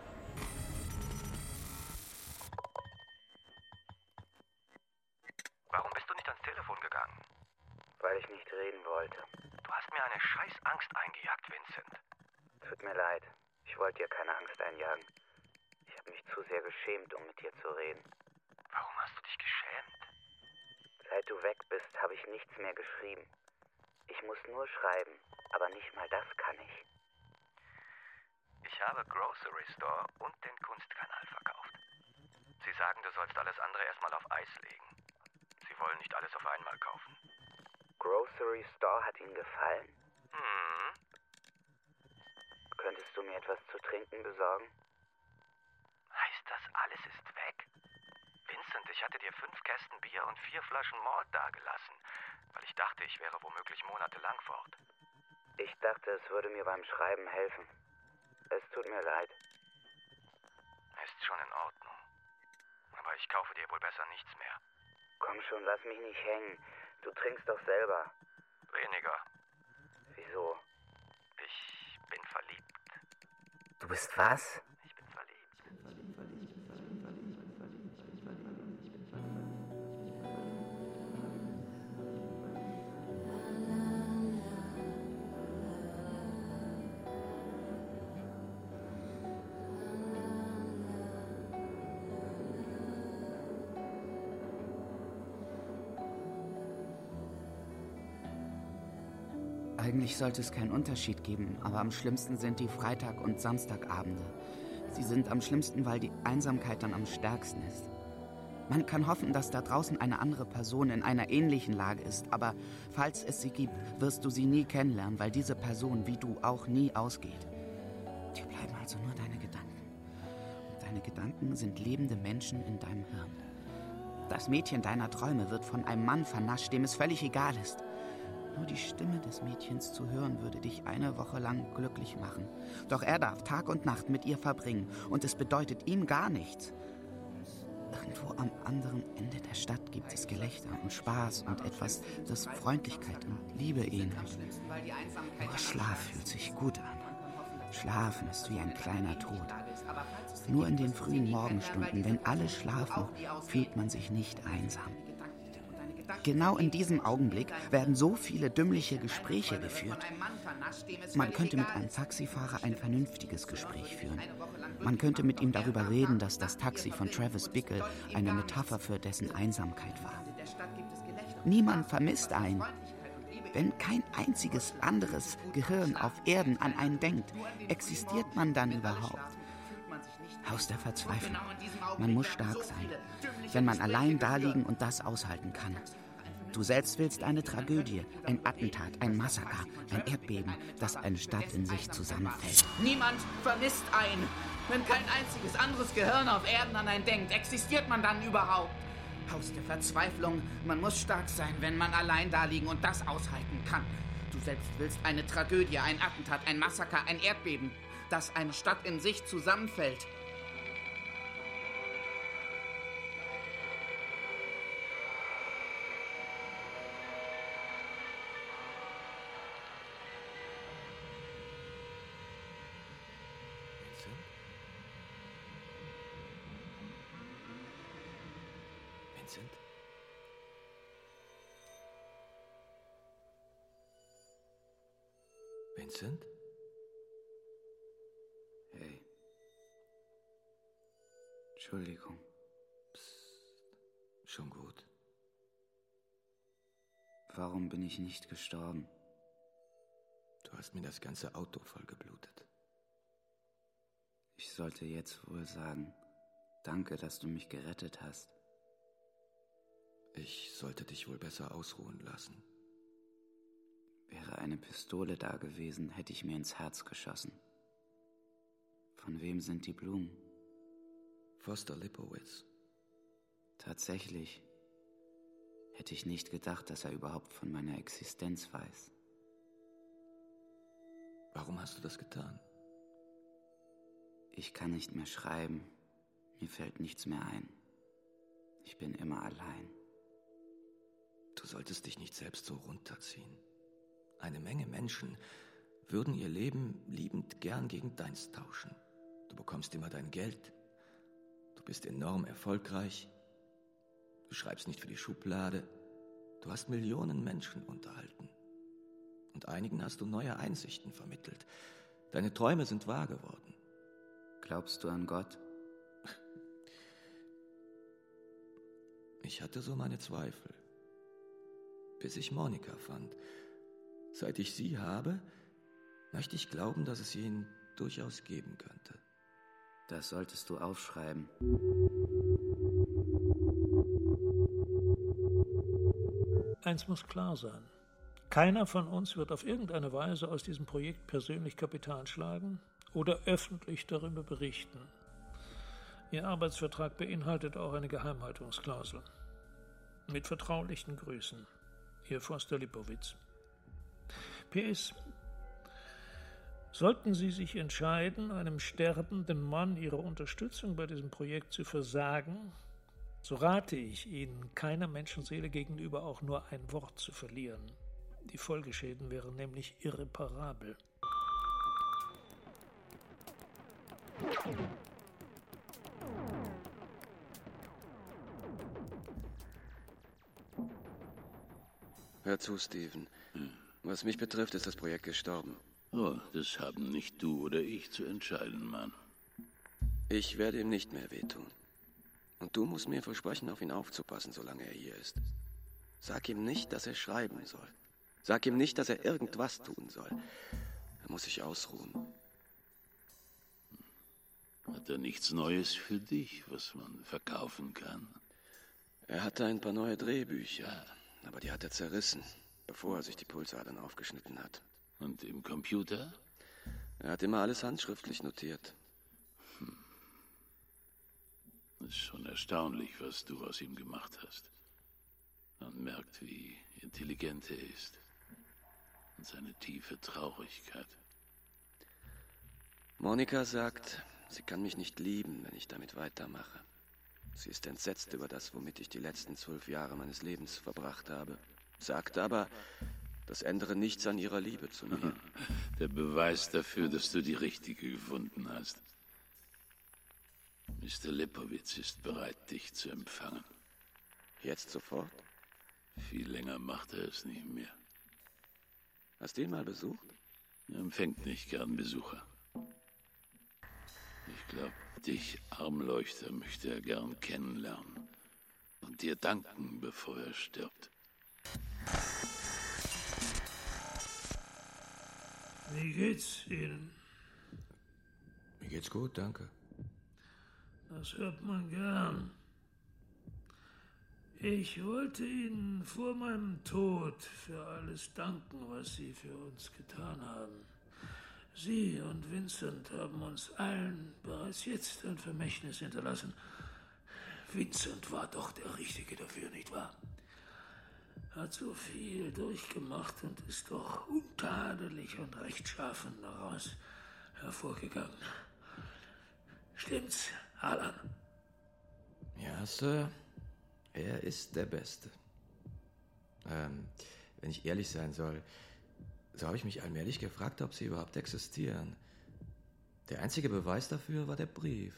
Speaker 15: Warum bist du nicht ans Telefon gegangen?
Speaker 10: Weil ich nicht reden wollte.
Speaker 15: Du hast mir eine scheiß Angst eingejagt, Vincent.
Speaker 10: Tut mir leid. Ich wollte dir keine Angst einjagen. Ich habe mich zu sehr geschämt, um mit dir zu reden.
Speaker 15: Warum hast du dich geschämt?
Speaker 10: Seit du weg bist, habe ich nichts mehr geschrieben. Ich muss nur schreiben, aber nicht mal das kann ich.
Speaker 15: Ich habe Grocery Store und den Kunstkanal verkauft. Sie sagen, du sollst alles andere erstmal auf Eis legen. Sie wollen nicht alles auf einmal kaufen.
Speaker 10: Grocery Store hat Ihnen gefallen?
Speaker 15: Hm.
Speaker 10: Könntest du mir etwas zu trinken besorgen?
Speaker 15: Heißt das, alles ist weg? Vincent, ich hatte dir 5 Kästen Bier und 4 Flaschen Malt dagelassen, weil ich dachte, ich wäre womöglich monatelang fort.
Speaker 10: Ich dachte, es würde mir beim Schreiben helfen. Es tut mir leid.
Speaker 15: Ist schon in Ordnung. Aber ich kaufe dir wohl besser nichts mehr.
Speaker 10: Komm schon, lass mich nicht hängen. Du trinkst doch selber.
Speaker 15: Weniger.
Speaker 10: Wieso?
Speaker 15: Ich bin verliebt.
Speaker 10: Du bist was?
Speaker 15: Ich bin verliebt.
Speaker 10: Eigentlich sollte es keinen Unterschied geben, aber am schlimmsten sind die Freitag- und Samstagabende. Sie sind am schlimmsten, weil die Einsamkeit dann am stärksten ist. Man kann hoffen, dass da draußen eine andere Person in einer ähnlichen Lage ist, aber falls es sie gibt, wirst du sie nie kennenlernen, weil diese Person wie du auch nie ausgeht. Dir bleiben also nur deine Gedanken. Und deine Gedanken sind lebende Menschen in deinem Hirn. Das Mädchen deiner Träume wird von einem Mann vernascht, dem es völlig egal ist. Nur die Stimme des Mädchens zu hören, würde dich eine Woche lang glücklich machen. Doch er darf Tag und Nacht mit ihr verbringen und es bedeutet ihm gar nichts. Irgendwo am anderen Ende der der Stadt gibt es Gelächter und Spaß und etwas, das Freundlichkeit und Liebe ähnelt. Nur Schlaf fühlt sich gut an. Schlafen ist wie ein kleiner Tod. Nur in den frühen Morgenstunden, wenn alle schlafen, fühlt man sich nicht einsam. Genau in diesem Augenblick werden so viele dümmliche Gespräche geführt. Man könnte mit einem Taxifahrer ein vernünftiges Gespräch führen. Man könnte mit ihm darüber reden, dass das Taxi von Travis Bickle eine Metapher für dessen Einsamkeit war. Niemand vermisst einen. Wenn kein einziges anderes Gehirn auf Erden an einen denkt, existiert man dann überhaupt? Haus der Verzweiflung. Man muss stark sein, wenn man allein daliegen und das aushalten kann. Du selbst willst eine Tragödie, ein Attentat, ein Massaker, ein Erdbeben, das eine Stadt in sich zusammenfällt. Niemand vermisst einen. Wenn kein einziges anderes Gehirn auf Erden an einen denkt, existiert man dann überhaupt? Haus der Verzweiflung. Man muss stark sein, wenn man allein daliegen und das aushalten kann. Du selbst willst eine Tragödie, ein Attentat, ein Massaker, ein Erdbeben, das eine Stadt in sich zusammenfällt.
Speaker 8: Vincent? Vincent?
Speaker 10: Hey. Entschuldigung.
Speaker 8: Psst. Schon gut.
Speaker 10: Warum bin ich nicht gestorben?
Speaker 8: Du hast mir das ganze Auto vollgeblutet.
Speaker 10: Ich sollte jetzt wohl sagen, danke, dass du mich gerettet hast.
Speaker 8: Ich sollte dich wohl besser ausruhen lassen.
Speaker 10: Wäre eine Pistole da gewesen, hätte ich mir ins Herz geschossen. Von wem sind die Blumen?
Speaker 8: Foster Lipowitz.
Speaker 10: Tatsächlich hätte ich nicht gedacht, dass er überhaupt von meiner Existenz weiß.
Speaker 8: Warum hast du das getan?
Speaker 10: Ich kann nicht mehr schreiben. Mir fällt nichts mehr ein. Ich bin immer allein.
Speaker 8: Du solltest dich nicht selbst so runterziehen. Eine Menge Menschen würden ihr Leben liebend gern gegen deins tauschen. Du bekommst immer dein Geld. Du bist enorm erfolgreich. Du schreibst nicht für die Schublade. Du hast Millionen Menschen unterhalten. Und einigen hast du neue Einsichten vermittelt. Deine Träume sind wahr geworden.
Speaker 10: Glaubst du an Gott?
Speaker 8: Ich hatte so meine Zweifel. Bis ich Monika fand. Seit ich sie habe, möchte ich glauben, dass es ihn durchaus geben könnte.
Speaker 10: Das solltest du aufschreiben.
Speaker 9: Eins muss klar sein. Keiner von uns wird auf irgendeine Weise aus diesem Projekt persönlich Kapital schlagen oder öffentlich darüber berichten. Ihr Arbeitsvertrag beinhaltet auch eine Geheimhaltungsklausel. Mit vertraulichen Grüßen. Ihr Foster Lipowitz. PS. Sollten Sie sich entscheiden, einem sterbenden Mann Ihre Unterstützung bei diesem Projekt zu versagen, so rate ich Ihnen, keiner Menschenseele gegenüber auch nur ein Wort zu verlieren. Die Folgeschäden wären nämlich irreparabel.
Speaker 8: Hör zu, Steven. Was mich betrifft, ist das Projekt gestorben.
Speaker 11: Oh, das haben nicht du oder ich zu entscheiden, Mann.
Speaker 8: Ich werde ihm nicht mehr wehtun. Und du musst mir versprechen, auf ihn aufzupassen, solange er hier ist. Sag ihm nicht, dass er schreiben soll. Sag ihm nicht, dass er irgendwas tun soll. Er muss sich ausruhen.
Speaker 11: Hat er nichts Neues für dich, was man verkaufen kann?
Speaker 8: Er hatte ein paar neue Drehbücher, aber die hat er zerrissen, bevor er sich die Pulsadern aufgeschnitten hat.
Speaker 11: Und im Computer?
Speaker 8: Er hat immer alles handschriftlich notiert.
Speaker 11: Es ist schon erstaunlich, was du aus ihm gemacht hast. Man merkt, wie intelligent er ist. Und seine tiefe Traurigkeit.
Speaker 8: Monika sagt, sie kann mich nicht lieben, wenn ich damit weitermache. Sie ist entsetzt über das, womit ich die letzten 12 Jahre meines Lebens verbracht habe. Sagt aber, das ändere nichts an ihrer Liebe zu mir.
Speaker 11: Der Beweis dafür, dass du die Richtige gefunden hast. Mr. Lipowitz ist bereit, dich zu empfangen.
Speaker 8: Jetzt sofort?
Speaker 11: Viel länger macht er es nicht mehr.
Speaker 8: Hast du ihn mal besucht?
Speaker 11: Er empfängt nicht gern Besucher. Ich glaube, dich, Armleuchter, möchte er gern kennenlernen und dir danken, bevor er stirbt.
Speaker 9: Wie geht's Ihnen?
Speaker 8: Mir geht's gut, danke.
Speaker 9: Das hört man gern. Ich wollte Ihnen vor meinem Tod für alles danken, was Sie für uns getan haben. Sie und Vincent haben uns allen bereits jetzt ein Vermächtnis hinterlassen. Vincent war doch der Richtige dafür, nicht wahr? Hat so viel durchgemacht und ist doch untadelig und rechtschaffen daraus hervorgegangen. Stimmt's, Alan?
Speaker 8: Ja, Sir. Er ist der Beste. Wenn ich ehrlich sein soll, so habe ich mich allmählich gefragt, ob sie überhaupt existieren. Der einzige Beweis dafür war der Brief.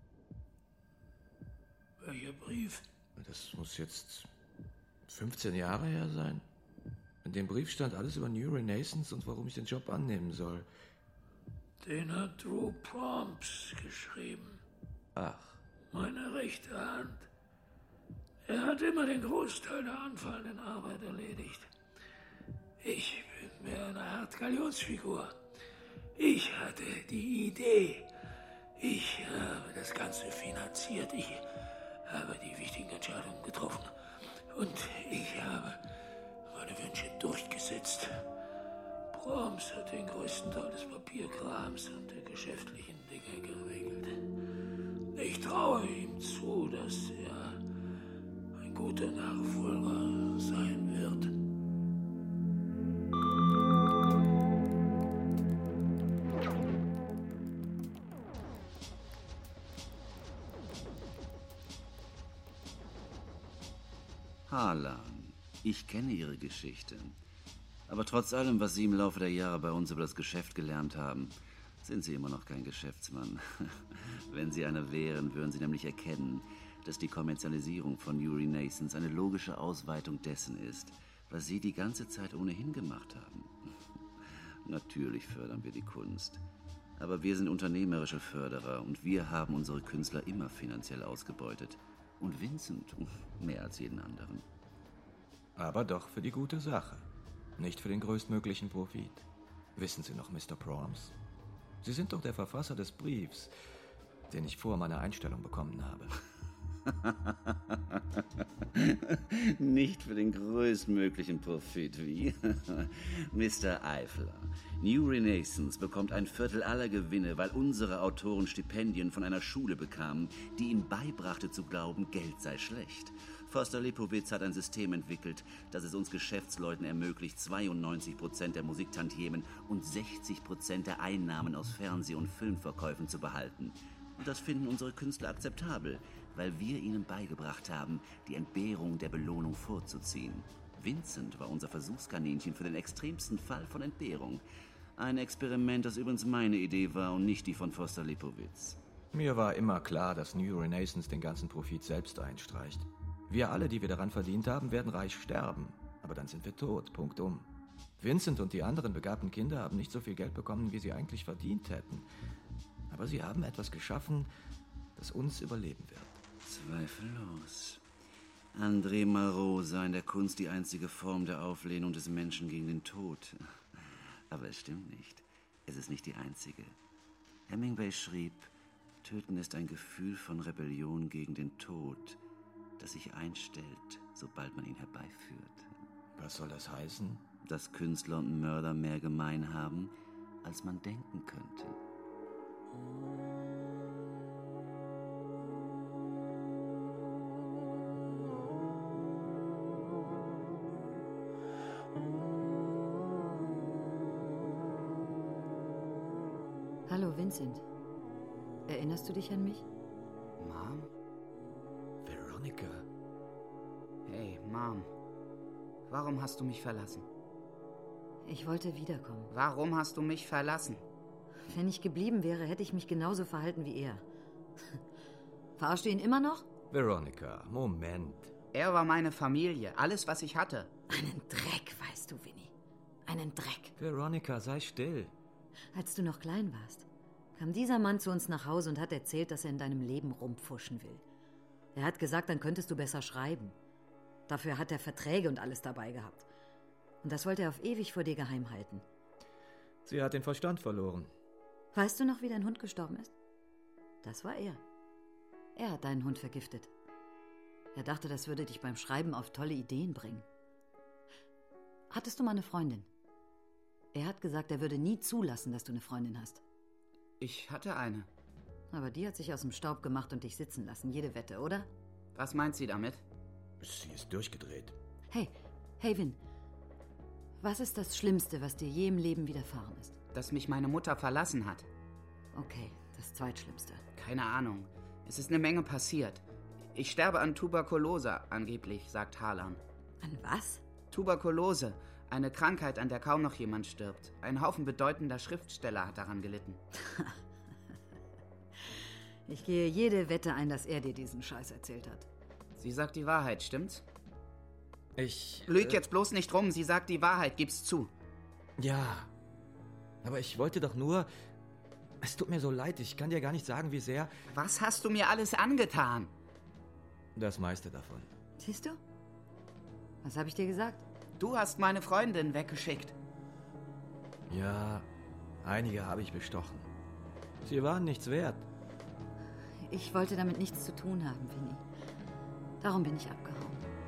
Speaker 9: Welcher Brief?
Speaker 8: Das muss jetzt 15 Jahre her sein. In dem Brief stand alles über New Renaissance und warum ich den Job annehmen soll.
Speaker 9: Den hat Drew Proms geschrieben.
Speaker 8: Ach.
Speaker 9: Meine rechte Hand. Er hat immer den Großteil der anfallenden Arbeit erledigt. Ich bin mehr eine Art Galionsfigur. Ich hatte die Idee. Ich habe das Ganze finanziert. Ich habe die wichtigen Entscheidungen getroffen. Und ich habe meine Wünsche durchgesetzt. Proms hat den größten Teil des Papierkrams und der geschäftlichen Dinge geregelt. Ich traue ihm zu, dass er ein guter Nachfolger sein wird.
Speaker 13: Harlan, ich kenne Ihre Geschichte. Aber trotz allem, was Sie im Laufe der Jahre bei uns über das Geschäft gelernt haben, sind Sie immer noch kein Geschäftsmann. Wenn Sie einer wären, würden Sie nämlich erkennen, dass die Kommerzialisierung von New Renaissance eine logische Ausweitung dessen ist, was Sie die ganze Zeit ohnehin gemacht haben. Natürlich fördern wir die Kunst. Aber wir sind unternehmerische Förderer und wir haben unsere Künstler immer finanziell ausgebeutet. Und Vincent mehr als jeden anderen.
Speaker 8: Aber doch für die gute Sache. Nicht für den größtmöglichen Profit. Wissen Sie noch, Mr. Proms? Sie sind doch der Verfasser des Briefs, den ich vor meiner Einstellung bekommen habe.
Speaker 13: Nicht für den größtmöglichen Profit, wie? Mr. Eifler, New Renaissance bekommt 1/4 aller Gewinne, weil unsere Autoren Stipendien von einer Schule bekamen, die ihnen beibrachte zu glauben, Geld sei schlecht. Foster Lipowitz hat ein System entwickelt, das es uns Geschäftsleuten ermöglicht, 92% der Musiktantiemen und 60% der Einnahmen aus Fernseh- und Filmverkäufen zu behalten. Und das finden unsere Künstler akzeptabel, weil wir ihnen beigebracht haben, die Entbehrung der Belohnung vorzuziehen. Vincent war unser Versuchskaninchen für den extremsten Fall von Entbehrung. Ein Experiment, das übrigens meine Idee war und nicht die von Foster Lipowitz.
Speaker 8: Mir war immer klar, dass New Renaissance den ganzen Profit selbst einstreicht. Wir alle, die wir daran verdient haben, werden reich sterben. Aber dann sind wir tot, punktum. Vincent und die anderen begabten Kinder haben nicht so viel Geld bekommen, wie sie eigentlich verdient hätten. Aber sie haben etwas geschaffen, das uns überleben wird.
Speaker 13: Zweifellos. André Malraux sah in der Kunst die einzige Form der Auflehnung des Menschen gegen den Tod. Aber es stimmt nicht. Es ist nicht die einzige. Hemingway schrieb, Töten ist ein Gefühl von Rebellion gegen den Tod, das sich einstellt, sobald man ihn herbeiführt.
Speaker 8: Was soll das heißen?
Speaker 13: Dass Künstler und Mörder mehr gemein haben, als man denken könnte.
Speaker 2: Hallo, Vincent. Erinnerst du dich an mich?
Speaker 10: Mom?
Speaker 8: Veronica.
Speaker 10: Hey, Mom. Warum hast du mich verlassen?
Speaker 2: Ich wollte wiederkommen.
Speaker 10: Warum hast du mich verlassen?
Speaker 2: Wenn ich geblieben wäre, hätte ich mich genauso verhalten wie er. Verarschst du ihn immer noch?
Speaker 8: Veronica, Moment.
Speaker 10: Er war meine Familie, alles, was ich hatte.
Speaker 2: Einen Dreck, weißt du, Winnie. Einen Dreck.
Speaker 8: Veronica, sei still.
Speaker 2: Als du noch klein warst, kam dieser Mann zu uns nach Hause und hat erzählt, dass er in deinem Leben rumpfuschen will. Er hat gesagt, dann könntest du besser schreiben. Dafür hat er Verträge und alles dabei gehabt. Und das wollte er auf ewig vor dir geheim halten.
Speaker 8: Sie hat den Verstand verloren.
Speaker 2: Weißt du noch, wie dein Hund gestorben ist? Das war er. Er hat deinen Hund vergiftet. Er dachte, das würde dich beim Schreiben auf tolle Ideen bringen. Hattest du mal eine Freundin? Er hat gesagt, er würde nie zulassen, dass du eine Freundin hast.
Speaker 10: Ich hatte eine.
Speaker 2: Aber die hat sich aus dem Staub gemacht und dich sitzen lassen, jede Wette, oder?
Speaker 10: Was meint sie damit?
Speaker 8: Sie ist durchgedreht.
Speaker 2: Hey, Vin. Was ist das Schlimmste, was dir je im Leben widerfahren ist?
Speaker 10: Dass mich meine Mutter verlassen hat.
Speaker 2: Okay, das Zweitschlimmste.
Speaker 10: Keine Ahnung. Es ist eine Menge passiert. Ich sterbe an Tuberkulose, angeblich, sagt Harlan.
Speaker 2: An was?
Speaker 10: Tuberkulose. Eine Krankheit, an der kaum noch jemand stirbt. Ein Haufen bedeutender Schriftsteller hat daran gelitten.
Speaker 2: Ich gehe jede Wette ein, dass er dir diesen Scheiß erzählt hat.
Speaker 10: Sie sagt die Wahrheit, stimmt's?
Speaker 8: Ich...
Speaker 10: Lüg jetzt bloß nicht rum, sie sagt die Wahrheit, gib's zu.
Speaker 8: Ja, aber ich wollte doch nur... Es tut mir so leid, ich kann dir gar nicht sagen, wie sehr...
Speaker 10: Was hast du mir alles angetan?
Speaker 8: Das meiste davon.
Speaker 2: Siehst du? Was habe ich dir gesagt?
Speaker 10: Du hast meine Freundin weggeschickt.
Speaker 8: Ja, einige habe ich bestochen. Sie waren nichts wert.
Speaker 2: Ich wollte damit nichts zu tun haben, Winnie. Darum bin ich abgehauen.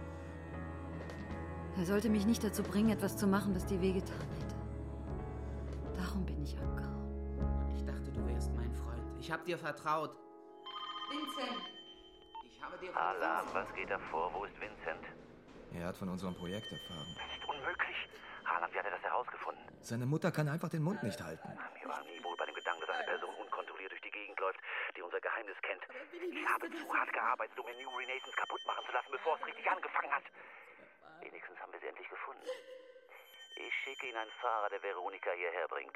Speaker 2: Er sollte mich nicht dazu bringen, etwas zu machen, das dir wehgetan hätte. Darum bin ich abgehauen.
Speaker 10: Ich dachte, du wärst mein Freund. Ich habe dir vertraut.
Speaker 12: Vincent!
Speaker 10: Ich habe dir
Speaker 15: vertraut.
Speaker 6: Alarm, was geht da vor? Wo ist Vincent?
Speaker 8: Er hat von unserem Projekt erfahren.
Speaker 6: Das ist unmöglich. Harlan, wie hat er das herausgefunden?
Speaker 8: Seine Mutter kann einfach den Mund nicht halten.
Speaker 6: Mir war nie wohl bei dem Gedanken, dass eine Person unkontrolliert durch die Gegend läuft, die unser Geheimnis kennt. Ich habe zu hart gearbeitet, um mir New Renaissance kaputt machen zu lassen, bevor es richtig angefangen hat. Wenigstens haben wir sie endlich gefunden. Ich schicke Ihnen einen Fahrer, der Veronica hierher bringt.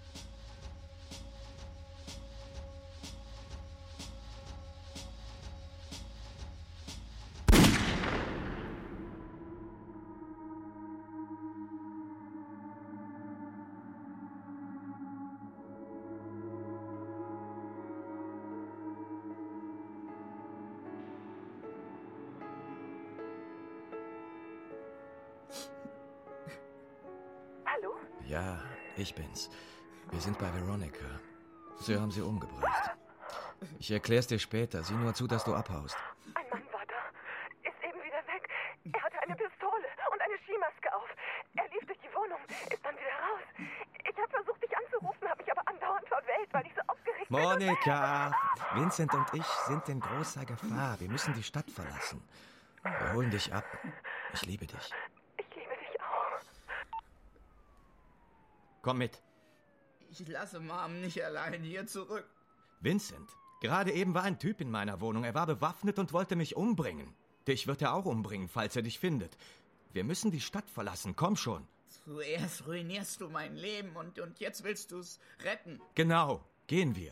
Speaker 12: Hallo?
Speaker 8: Ja, ich bin's. Wir sind bei Veronica. Sie haben sie umgebracht. Ich erklär's dir später. Sieh nur zu, dass du abhaust.
Speaker 12: Ein Mann war da. Ist eben wieder weg. Er hatte eine Pistole und eine Skimaske auf. Er lief durch die Wohnung, ist dann wieder raus. Ich habe versucht, dich anzurufen, habe mich aber andauernd verwählt, weil ich so aufgeregt bin.
Speaker 8: Monika! Vincent und ich sind in großer Gefahr. Wir müssen die Stadt verlassen. Wir holen dich ab. Ich liebe dich.
Speaker 12: Ich liebe dich auch.
Speaker 8: Komm mit.
Speaker 10: Ich lasse Mom nicht allein hier zurück.
Speaker 8: Vincent, gerade eben war ein Typ in meiner Wohnung. Er war bewaffnet und wollte mich umbringen. Dich wird er auch umbringen, falls er dich findet. Wir müssen die Stadt verlassen. Komm schon.
Speaker 10: Zuerst ruinierst du mein Leben und jetzt willst du es retten.
Speaker 8: Genau. Gehen wir.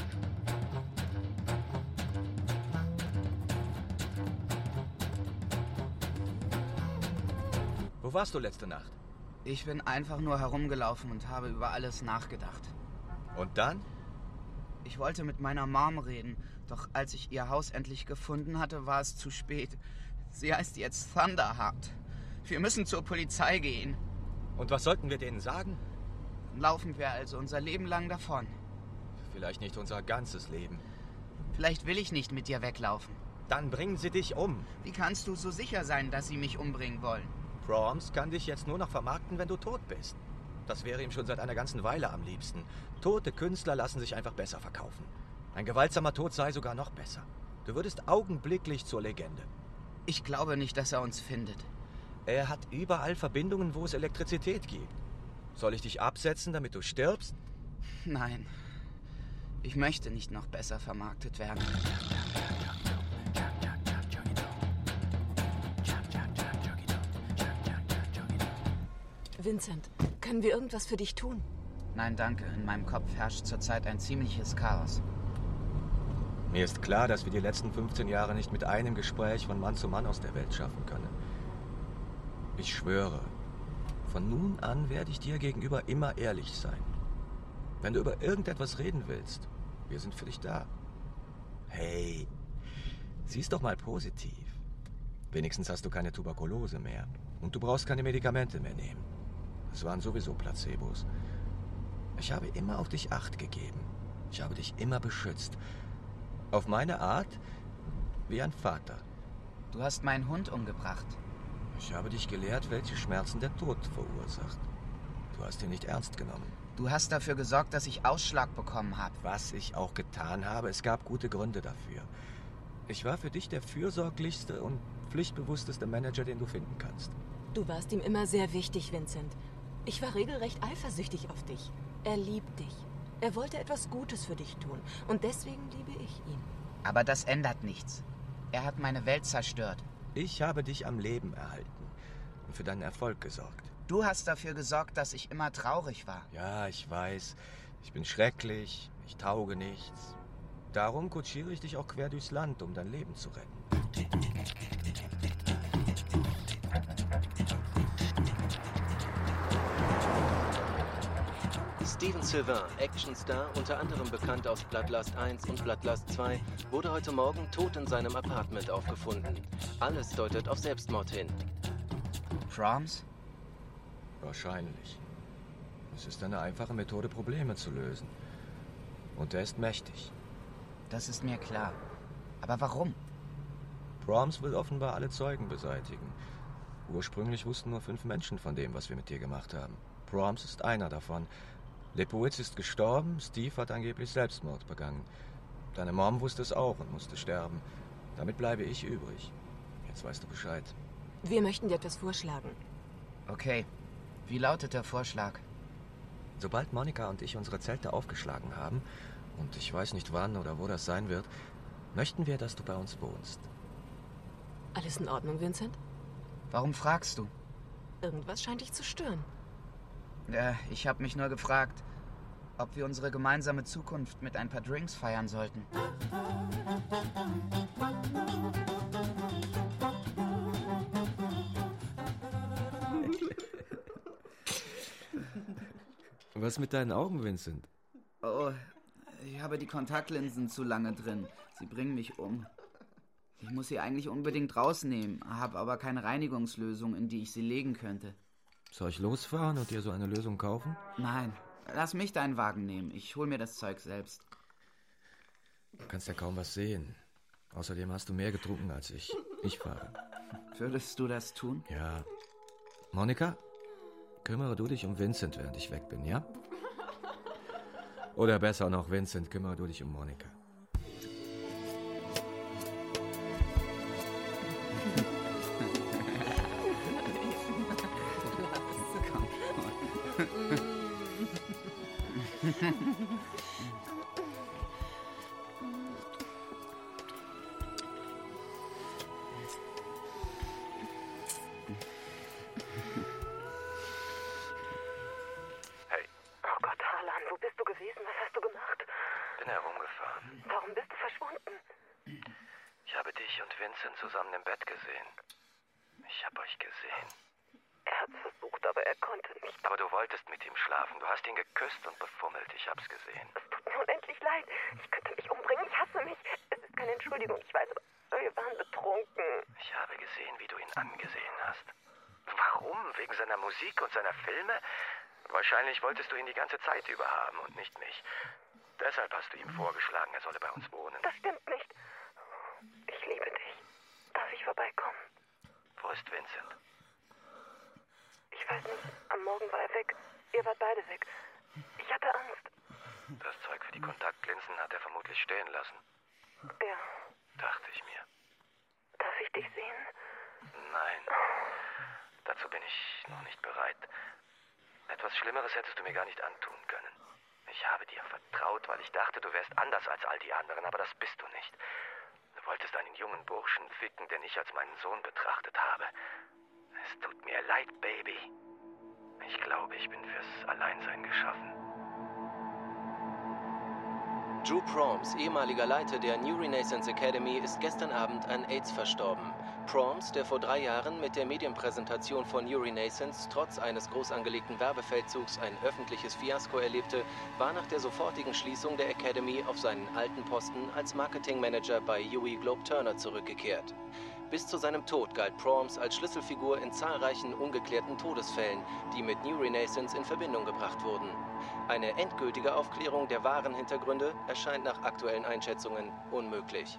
Speaker 8: Wo warst du letzte Nacht?
Speaker 10: Ich bin einfach nur herumgelaufen und habe über alles nachgedacht.
Speaker 8: Und dann?
Speaker 10: Ich wollte mit meiner Mom reden, doch als ich ihr Haus endlich gefunden hatte, war es zu spät. Sie heißt jetzt Thunderheart. Wir müssen zur Polizei gehen.
Speaker 8: Und was sollten wir denen sagen?
Speaker 10: Laufen wir also unser Leben lang davon.
Speaker 8: Vielleicht nicht unser ganzes Leben.
Speaker 10: Vielleicht will ich nicht mit dir weglaufen.
Speaker 8: Dann bringen sie dich um.
Speaker 10: Wie kannst du so sicher sein, dass sie mich umbringen wollen?
Speaker 8: Proms kann dich jetzt nur noch vermarkten, wenn du tot bist. Das wäre ihm schon seit einer ganzen Weile am liebsten. Tote Künstler lassen sich einfach besser verkaufen. Ein gewaltsamer Tod sei sogar noch besser. Du würdest augenblicklich zur Legende.
Speaker 10: Ich glaube nicht, dass er uns findet.
Speaker 8: Er hat überall Verbindungen, wo es Elektrizität gibt. Soll ich dich absetzen, damit du stirbst?
Speaker 10: Nein. Ich möchte nicht noch besser vermarktet werden.
Speaker 14: Vincent, können wir irgendwas für dich tun?
Speaker 10: Nein, danke. In meinem Kopf herrscht zurzeit ein ziemliches Chaos.
Speaker 8: Mir ist klar, dass wir die letzten 15 Jahre nicht mit einem Gespräch von Mann zu Mann aus der Welt schaffen können. Ich schwöre, von nun an werde ich dir gegenüber immer ehrlich sein. Wenn du über irgendetwas reden willst, wir sind für dich da. Hey, sieh's doch mal positiv. Wenigstens hast du keine Tuberkulose mehr. Und du brauchst keine Medikamente mehr nehmen. Das waren sowieso Placebos. Ich habe immer auf dich Acht gegeben. Ich habe dich immer beschützt. Auf meine Art, wie ein Vater.
Speaker 10: Du hast meinen Hund umgebracht.
Speaker 8: Ich habe dich gelehrt, welche Schmerzen der Tod verursacht. Du hast ihn nicht ernst genommen.
Speaker 10: Du hast dafür gesorgt, dass ich Ausschlag bekommen habe.
Speaker 8: Was ich auch getan habe, es gab gute Gründe dafür. Ich war für dich der fürsorglichste und pflichtbewussteste Manager, den du finden kannst.
Speaker 14: Du warst ihm immer sehr wichtig, Vincent. Ich war regelrecht eifersüchtig auf dich. Er liebt dich. Er wollte etwas Gutes für dich tun. Und deswegen liebe ich ihn.
Speaker 10: Aber das ändert nichts. Er hat meine Welt zerstört.
Speaker 8: Ich habe dich am Leben erhalten und für deinen Erfolg gesorgt.
Speaker 10: Du hast dafür gesorgt, dass ich immer traurig war.
Speaker 8: Ja, ich weiß. Ich bin schrecklich. Ich tauge nichts. Darum kutschiere ich dich auch quer durchs Land, um dein Leben zu retten.
Speaker 5: Steven Sylvain, Actionstar, unter anderem bekannt aus Bloodlust 1 und Bloodlust 2, wurde heute Morgen tot in seinem Apartment aufgefunden. Alles deutet auf Selbstmord hin.
Speaker 10: Proms?
Speaker 8: Wahrscheinlich. Es ist eine einfache Methode, Probleme zu lösen. Und er ist mächtig.
Speaker 10: Das ist mir klar. Aber warum?
Speaker 8: Brahms will offenbar alle Zeugen beseitigen. Ursprünglich wussten nur 5 Menschen von dem, was wir mit dir gemacht haben. Brahms ist einer davon. Lipowitz ist gestorben, Steve hat angeblich Selbstmord begangen. Deine Mom wusste es auch und musste sterben. Damit bleibe ich übrig. Jetzt weißt du Bescheid.
Speaker 14: Wir möchten dir etwas vorschlagen.
Speaker 10: Okay. Wie lautet der Vorschlag?
Speaker 8: Sobald Monika und ich unsere Zelte aufgeschlagen haben, und ich weiß nicht wann oder wo das sein wird, möchten wir, dass du bei uns wohnst.
Speaker 14: Alles in Ordnung, Vincent?
Speaker 10: Warum fragst du?
Speaker 14: Irgendwas scheint dich zu stören.
Speaker 10: Ich habe mich nur gefragt, ob wir unsere gemeinsame Zukunft mit ein paar Drinks feiern sollten.
Speaker 8: Was mit deinen Augen, Vincent?
Speaker 10: Oh, ich habe die Kontaktlinsen zu lange drin. Sie bringen mich um. Ich muss sie eigentlich unbedingt rausnehmen, habe aber keine Reinigungslösung, in die ich sie legen könnte.
Speaker 8: Soll ich losfahren und dir so eine Lösung kaufen?
Speaker 10: Nein, lass mich deinen Wagen nehmen. Ich hol mir das Zeug selbst.
Speaker 8: Du kannst ja kaum was sehen. Außerdem hast du mehr getrunken als ich. Ich fahre.
Speaker 10: Würdest du das tun?
Speaker 8: Ja. Monika, kümmere du dich um Vincent, während ich weg bin, ja? Oder besser noch, Vincent, kümmere du dich um Monika.
Speaker 15: Zusammen im Bett gesehen. Ich habe euch gesehen.
Speaker 12: Er hat versucht, aber er konnte nicht.
Speaker 15: Aber du wolltest mit ihm schlafen. Du hast ihn geküsst und befummelt. Ich hab's gesehen.
Speaker 12: Es tut mir unendlich leid. Ich könnte mich umbringen. Ich hasse mich. Es ist keine Entschuldigung, ich weiß, aber wir waren betrunken.
Speaker 15: Ich habe gesehen, wie du ihn angesehen hast. Warum? Wegen seiner Musik und seiner Filme? Wahrscheinlich wolltest du ihn die ganze Zeit über haben und nicht mich. Deshalb hast du ihm vorgeschlagen, er solle bei uns wohnen.
Speaker 12: Das stimmt nicht. Ich liebe dich. Darf ich vorbeikommen?
Speaker 15: Wo ist Vincent?
Speaker 12: Ich weiß nicht. Am Morgen war er weg. Ihr wart beide weg. Ich hatte Angst.
Speaker 15: Das Zeug für die Kontaktlinsen hat er vermutlich stehen lassen.
Speaker 12: Ja.
Speaker 15: Dachte ich mir.
Speaker 12: Darf ich dich sehen?
Speaker 15: Nein. Dazu bin ich noch nicht bereit. Etwas Schlimmeres hättest du mir gar nicht antun können. Ich habe dir vertraut, weil ich dachte, du wärst anders als all die anderen, aber das bist du nicht. Du wolltest einen jungen Burschen ficken, den ich als meinen Sohn betrachtet habe. Es tut mir leid, Baby. Ich glaube, ich bin fürs Alleinsein geschaffen.
Speaker 5: Drew Proms, ehemaliger Leiter der New Renaissance Academy, ist gestern Abend an AIDS verstorben. Proms, der vor 3 Jahren mit der Medienpräsentation von New Renaissance trotz eines groß angelegten Werbefeldzugs ein öffentliches Fiasko erlebte, war nach der sofortigen Schließung der Academy auf seinen alten Posten als Marketingmanager bei Huey Globe Turner zurückgekehrt. Bis zu seinem Tod galt Proms als Schlüsselfigur in zahlreichen ungeklärten Todesfällen, die mit New Renaissance in Verbindung gebracht wurden. Eine endgültige Aufklärung der wahren Hintergründe erscheint nach aktuellen Einschätzungen unmöglich.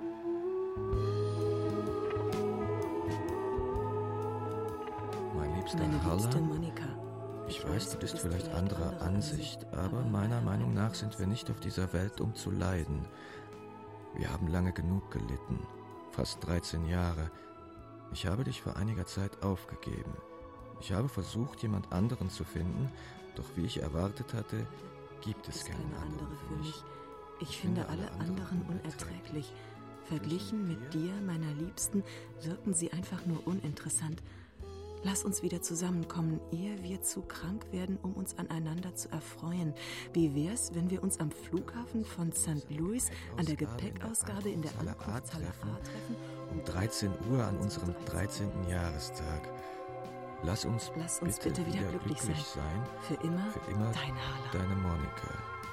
Speaker 8: Mein liebster Harlan, ich weiß, du bist vielleicht anderer Ansicht, aber meiner Meinung nach sind wir nicht auf dieser Welt, um zu leiden. Wir haben lange genug gelitten. Fast 13 Jahre. Ich habe dich vor einiger Zeit aufgegeben. Ich habe versucht, jemand anderen zu finden, doch wie ich erwartet hatte, gibt es keinen anderen für mich.
Speaker 14: Ich finde alle anderen unerträglich. Verglichen mit dir, meiner Liebsten, wirken sie einfach nur uninteressant. Lass uns wieder zusammenkommen, ehe wir zu krank werden, um uns aneinander zu erfreuen. Wie wär's, wenn wir uns am Flughafen von St. Louis an der Gepäckausgabe in der Ankunftshalle A treffen?
Speaker 8: Um 13 Uhr an unserem 13. Jahrestag. Lass uns bitte wieder glücklich sein.
Speaker 14: Für immer, dein Harlan.
Speaker 8: Deine Monika.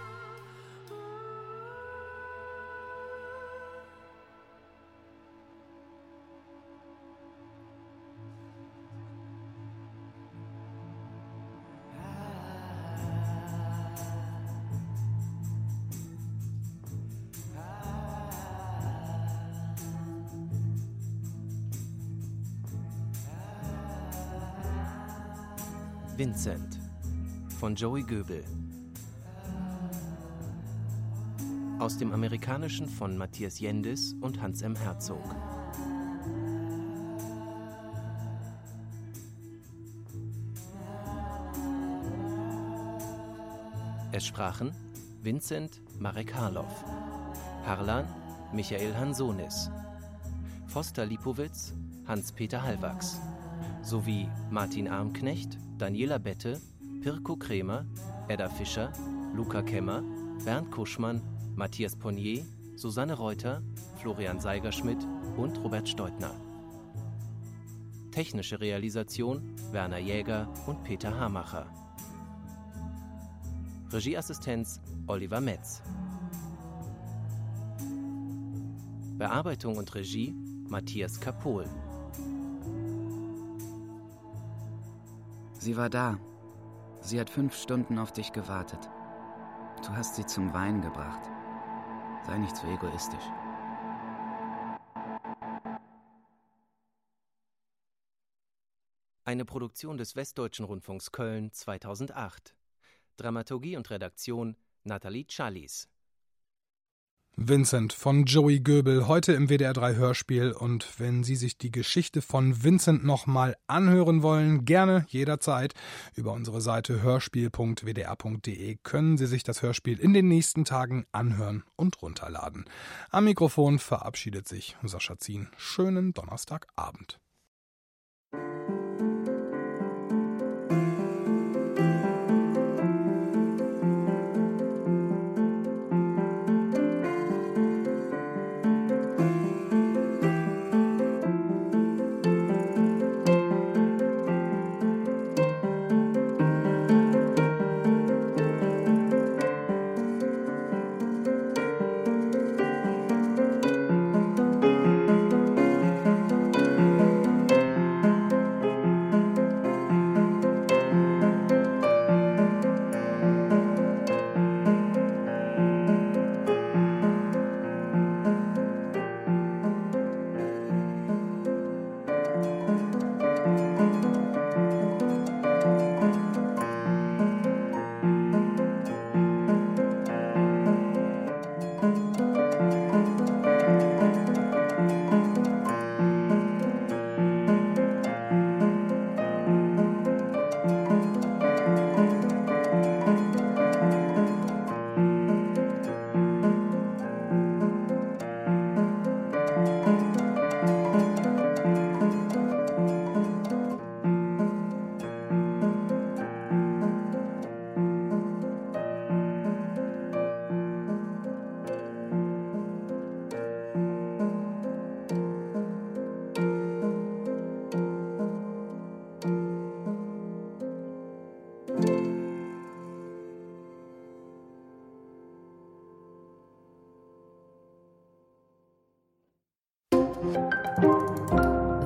Speaker 5: Vincent von Joey Goebel. Aus dem Amerikanischen von Matthias Jendis und Hans M. Herzog. Es sprachen Vincent Marek Harloff, Harlan Michael Hansonis, Foster Lipowitz Hans-Peter Hallwachs sowie Martin Armknecht, Daniela Bette, Pirko Krämer, Edda Fischer, Luca Kemmer, Bernd Kuschmann, Matthias Ponnier, Susanne Reuter, Florian Seigerschmidt und Robert Steutner. Technische Realisation Werner Jäger und Peter Hamacher. Regieassistenz Oliver Metz. Bearbeitung und Regie Matthias Kapohl.
Speaker 10: Sie war da. Sie hat 5 Stunden auf dich gewartet. Du hast sie zum Weinen gebracht. Sei nicht so egoistisch.
Speaker 5: Eine Produktion des Westdeutschen Rundfunks Köln 2008. Dramaturgie und Redaktion Nathalie Challis.
Speaker 3: Vincent von Joey Goebel, heute im WDR 3 Hörspiel. Und wenn Sie sich die Geschichte von Vincent nochmal anhören wollen, gerne jederzeit über unsere Seite hörspiel.wdr.de können Sie sich das Hörspiel in den nächsten Tagen anhören und runterladen. Am Mikrofon verabschiedet sich Sascha Zien. Schönen Donnerstagabend.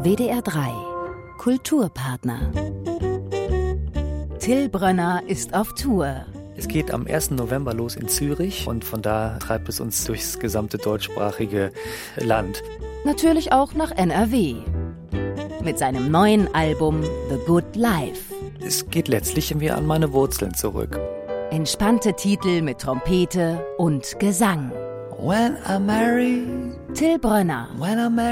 Speaker 16: WDR 3 Kulturpartner. Till Brönner ist auf Tour.
Speaker 17: Es geht am 1. November los in Zürich und von da treibt es uns durchs gesamte deutschsprachige Land.
Speaker 16: Natürlich auch nach NRW. Mit seinem neuen Album The Good Life.
Speaker 17: Es geht letztlich irgendwie an meine Wurzeln zurück.
Speaker 16: Entspannte Titel mit Trompete und Gesang.
Speaker 17: When I'm married.
Speaker 16: Till Brönner.
Speaker 17: When I'm married.